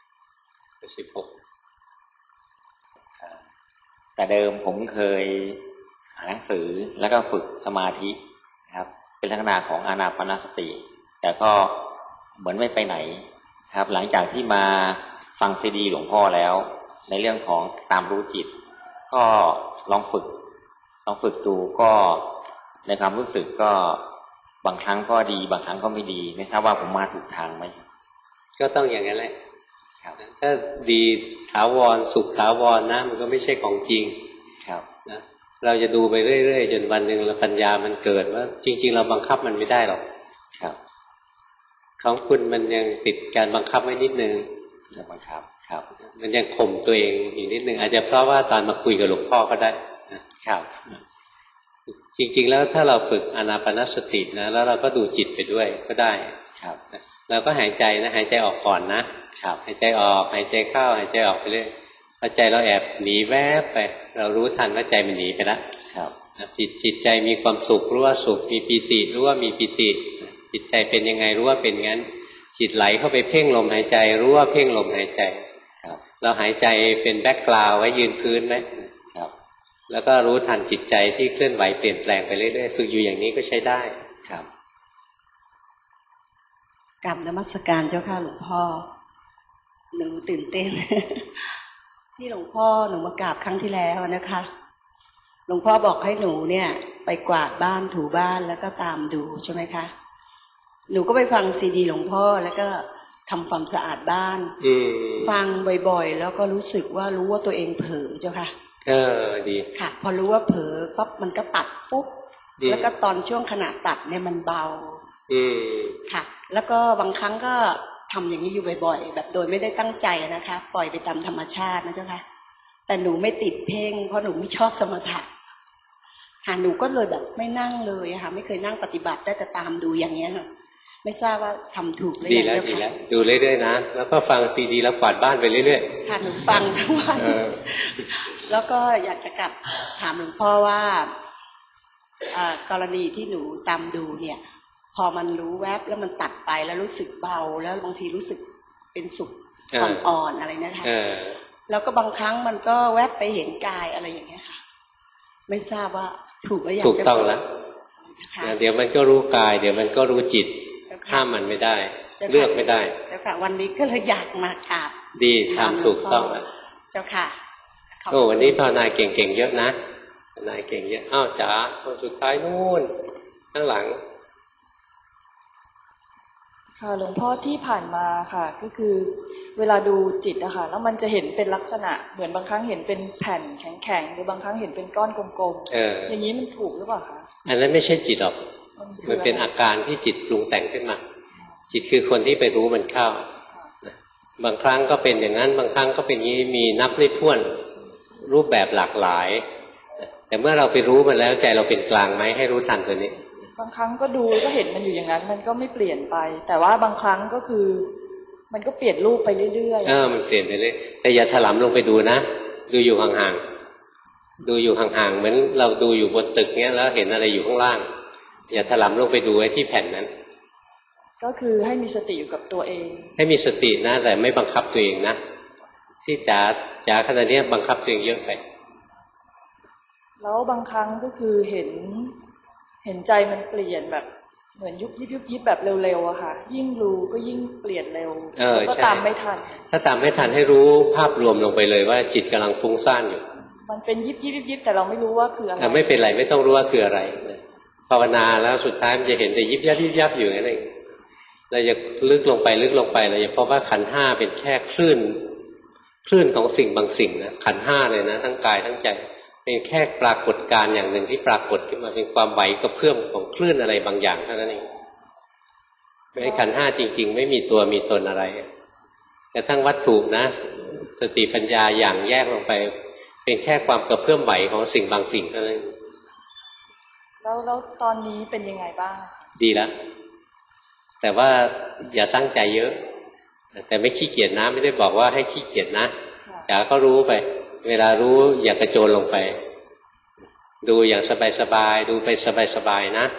แต่เดิมผมเคยอ่านหนังสือแล้วก็ฝึกสมาธินะครับเป็นลักษณะของอานาปานสติแต่ก็เหมือนไม่ไปไหนครับหลังจากที่มาฟังซีดีหลวงพ่อแล้วในเรื่องของตามรู้จิตก็ลองฝึกดูก็ในความรู้สึกก็บางครั้งก็ดีบางครั้งก็ไม่ดีไม่ทราบว่าผมมาถูกทางไหมก็ต้องอย่างนั้นแหละถ้าดีถาวรสุขถาวรนะมันก็ไม่ใช่ของจริงครับนะเราจะดูไปเรื่อยๆจนวันหนึ่งปัญญามันเกิดว่าจริงๆเราบังคับมันไม่ได้หรอกครับของคุณมันยังติดการบังคับไว้นิดนึงบังคับครับมันยังข่มตัวเองอีกนิดนึงอาจจะเพราะว่าตอนมาคุยกับหลวงพ่อก็ได้ครับจริงๆแล้วถ้าเราฝึกอานาปานสตินะแล้วเราก็ดูจิตไปด้วยก็ได้ครับเราก็หายใจนะหายใจออกก่อนนะครับหายใจออกหายใจเข้าหายใจออกไปเรื่อยพอใจเราแอบหนีแวบไปเรารู้ทันว่าใจมันหนีไปแล้วครับจิตใจมีความสุขรู้ว่าสุขมีปีติรู้ว่ามีปีติจิตใจเป็นยังไงรู้ว่าเป็นงั้นจิตไหลเข้าไปเพ่งลมหายใจรู้ว่าเพ่งลมหายใจครับเราหายใจเป็นแบ็คกราวด์ไว้ยืนพื้นไหมครับแล้วก็รู้ทันจิตใจที่เคลื่อนไหวเปลี่ยนแปลงไปเรื่อยๆฝึกอยู่อย่างนี้ก็ใช้ได้ครับกราบนมัสการเจ้าค่ะหลวงพ่อหนูตื่นเต้น ที่หลวงพ่อหนูมากราบครั้งที่แล้วนะคะหลวงพ่อบอกให้หนูเนี่ยไปกวาดบ้านถูบ้านแล้วก็ตามดูใช่ไหมคะหนูก็ไปฟังซีดีหลวงพ่อแล้วก็ทำความสะอาดบ้านฟังบ่อยๆแล้วก็รู้สึกว่ารู้ว่าตัวเองเผลอเจ้าค่ะดีค่ะพอรู้ว่าเผลอปั๊บมันก็ตัดปุ๊บแล้วก็ตอนช่วงขณะตัดเนี่ยมันเบาค่ะแล้วก็บางครั้งก็ทำอย่างนี้อยู่บ่อยๆแบบโดยไม่ได้ตั้งใจนะคะปล่อยไปตามธรรมชาตินะเจ้าค่ะแต่หนูไม่ติดเพ่งเพราะหนูไม่ชอบสมถะหนูก็เลยแบบไม่นั่งเลยค่ะไม่เคยนั่งปฏิบัติได้แต่ตามดูอย่างเงี้ยค่ะไม่ทราบว่าทำถูกหรือยังดีแล้วดูเรื่อยๆนะแล้วก็ฟังซีดีแล้วกวาดบ้านไปเรื่อยๆค่ะหนูฟังทั้งวันแล้วก็อยากจะกลับถามหลวงพ่อว่ากรณีที่หนูตามดูเนี่ยพอมันรู้แวบแล้วมันตัดไปแล้วรู้สึกเบาแล้วบางทีรู้สึกเป็นสุขอ่อนๆอะไรนะคะแล้วก็บางครั้งมันก็แวบไปเห็นกายอะไรอย่างเงี้ยค่ะไม่ทราบว่าถูกหรือยังถูกต้องแล้วเดี๋ยวมันก็รู้กายเดี๋ยวมันก็รู้จิตห้ามมันไม่ได้เลือกไม่ได้แล้วค่ะวันนี้ก็เลยอยากมากราบดีทำถูกต้องแล้วเจ้าค่ะโอ้วันนี้ภาวนาเก่งๆเยอะนะภาวนาเก่งเยอะอ้าวจ๋าคนสุดท้ายนู่นข้างหลังค่ะหลวงพ่อที่ผ่านมาค่ะก็คือเวลาดูจิตอะค่ะแล้วมันจะเห็นเป็นลักษณะเหมือนบางครั้งเห็นเป็นแผ่นแข็งๆหรือบางครั้งเห็นเป็นก้อนกลมๆอย่างนี้มันถูกหรือเปล่าคะอันนั้นไม่ใช่จิตหรอกมันเป็นอาการที่จิตปรุงแต่งขึ้นมาจิตคือคนที่ไปรู้มันเข้าบางครั้งก็เป็นอย่างนั้นบางครั้งก็เป็นอย่างนี้มีนับไม่ถ้วนรูปแบบหลากหลายแต่เมื่อเราไปรู้มันแล้วใจเราเป็นกลางไหมให้รู้ทันตัวนี้บางครั้งก็ดูก็เห็นมันอยู่อย่างนั้นมันก็ไม่เปลี่ยนไปแต่ว่าบางครั้งก็คือมันก็เปลี่ยนรูปไปเรื่อยๆมันเปลี่ยนไปเรื่อยแต่อย่าถลำลงไปดูนะดูอยู่ห่างๆดูอยู่ห่างๆเหมือนเราดูอยู่บนตึกเนี้ยแล้วเห็นอะไรอยู่ข้างล่างอย่าถลำลงไปดูไอ้ที่แผ่นนั้นก็คือให้มีสติอยู่กับตัวเองให้มีสตินะแต่ไม่บังคับตัวเองนะที่จ๋าขณะนี้บังคับตัวเองเยอะไปแล้วบางครั้งก็คือเห็นใจมันเปลี่ยนแบบเหมือนยุบยิบแบบเร็วๆอะค่ะยิ่งรู้ก็ยิ่งเปลี่ยนเร็วก็ตามไม่ทันถ้าตามไม่ทันให้รู้ภาพรวมลงไปเลยว่าจิตกำลังฟุ้งซ่านอยู่มันเป็นยิบแต่เราไม่รู้ว่าคืออะไรไม่เป็นไรไม่ต้องรู้ว่าคืออะไรภาวนาแล้วสุดท้ายมันจะเห็นแต่ยิบยับอยู่นั่นเองเราจะลึกลงไปเราจะพบว่าขันธ์ห้าเป็นแค่คลื่นของสิ่งบางสิ่งนะขันธ์ห้าเลยนะทั้งกายทั้งใจเป็นแค่ปรากฏการณ์อย่างหนึ่งที่ปรากฏขึ้นมาเป็นความไหวกระเพื่อมของคลื่นอะไรบางอย่างเท่านั้นเองในขันธ์ห้าจริงๆไม่มีตัวมีตนอะไรแต่ทั้งวัตถุนะสติปัญญาอย่างแยกลงไปเป็นแค่ความกระเพื่อมไหวของสิ่งบางสิ่งเท่านั้นแล้วตอนนี้เป็นยังไงบ้างดีแล้วแต่ว่าอย่าตั้งใจเยอะแต่ไม่ขี้เกียจนะไม่ได้บอกว่าให้ขี้เกียจนะจ๋าก็รู้ไปเวลารู้อย่ากระโจนลงไปดูอย่างสบายๆดูไปสบายๆนะ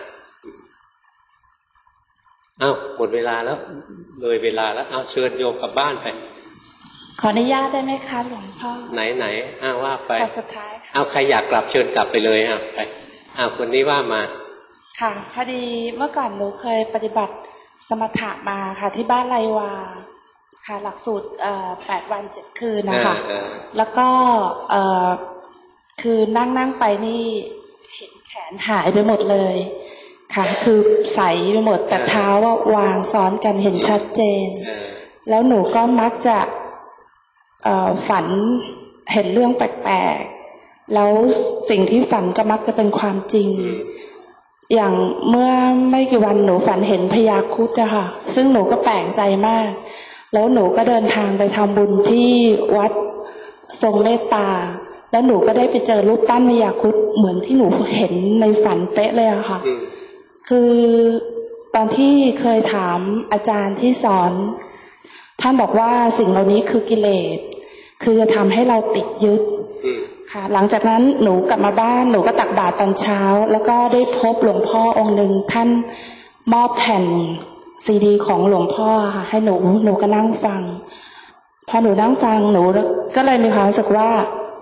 หมดเวลาแล้วเลยเวลาแล้วเชิญโยมกลับบ้านไปขออนุญาตได้ไหมคะหลวงพ่อไหนว่าไปสุดท้ายใครอยากกลับเชิญกลับไปเลยไปคนนี้ว่ามาค่ะพอดีเมื่อก่อนหนูเคยปฏิบัติสมถะมาค่ะที่บ้านไรวาค่ะหลักสูตร8 วัน 7 คืนนะคะแล้วก็คือนั่งไปนี่เห็นแขนหายไปหมดเลยค่ะคือใสไปหมดแต่เท้าว่าวางซ้อนกันเห็นชัดเจนแล้วหนูก็มักจะฝันเห็นเรื่องแปลกๆแล้วสิ่งที่ฝันก็มักจะเป็นความจริงอย่างเมื่อไม่กี่วันหนูฝันเห็นพญาครุฑอะค่ะซึ่งหนูก็แปลกใจมากแล้วหนูก็เดินทางไปทำบุญที่วัดทรงเมตตาแล้วหนูก็ได้ไปเจอรูปปั้นพญาครุฑเหมือนที่หนูเห็นในฝันเป๊ะเลยอะค่ะคือตอนที่เคยถามอาจารย์ที่สอนท่านบอกว่าสิ่งเหล่านี้คือกิเลสคือจะทำให้เราติดยึดค่ะหลังจากนั้นหนูกลับมาบ้านหนูก็ตักบาตรตอนเช้าแล้วก็ได้พบหลวงพ่อองค์หนึ่งท่านมอบแผ่นซีดีของหลวงพ่อค่ะให้หนูก็นั่งฟังพอหนูนั่งฟังหนูก็เลยมีความรู้สึกว่า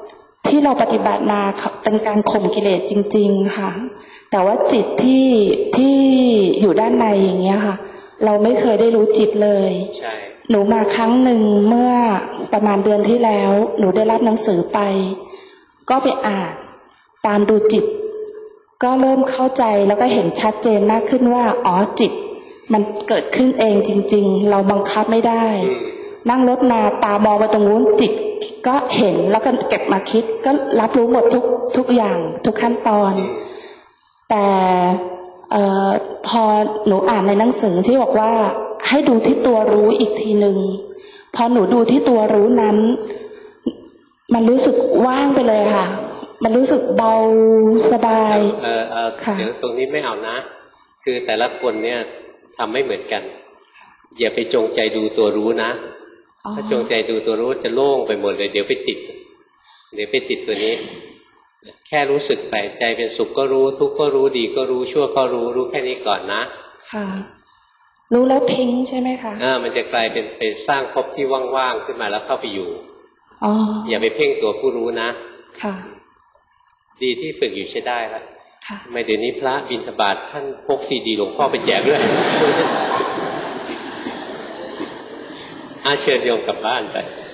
ที่เราปฏิบัติมาเป็นการข่มกิเลสจริงๆค่ะแต่ว่าจิตที่อยู่ด้านในอย่างเงี้ยค่ะเราไม่เคยได้รู้จิตเลยใช่หนูมาครั้งหนึ่งเมื่อประมาณเดือนที่แล้วหนูได้รับหนังสือไปก็ไปอ่านตามดูจิตก็เริ่มเข้าใจแล้วก็เห็นชัดเจนมากขึ้นว่าอ๋อจิตมันเกิดขึ้นเองจริงๆเราบังคับไม่ได้นั่งรถมาตามองไปตรงนู้นจิตก็เห็นแล้วก็เก็บมาคิดก็รับรู้หมดทุกอย่างทุกขั้นตอนแต่พอหนูอ่านในหนังสือที่บอกว่าให้ดูที่ตัวรู้อีกทีหนึ่งพอหนูดูที่ตัวรู้นั้นมันรู้สึกว่างไปเลยค่ะมันรู้สึกเบาสบายเดี๋ยวตรงนี้ไม่เอานะคือแต่ละคนเนี่ยทำไม่เหมือนกันอย่าไปจงใจดูตัวรู้นะถ้าจงใจดูตัวรู้จะโล่งไปหมดเลยเดี๋ยวไปติดตัวนี้แค่รู้สึกไปใจเป็นสุขก็รู้ทุกข์ก็รู้ดีก็รู้ชั่วก็รู้แค่นี้ก่อนนะค่ะรู้แล้วทิ้งใช่ไหมคะมันจะกลายเป็นไปสร้างภพที่ว่างๆขึ้นมาแล้วเข้าไปอยู่อย่าไปเพ่งตัวผู้รู้นะค่ะดีที่ฝึกอยู่ใช้ได้แล้วทำไมเดี๋ยวนี้พระบิณฑบาตท่านพกซีดีหลวงพ่อไปแจกด้วยเชิญโยมกลับบ้านไป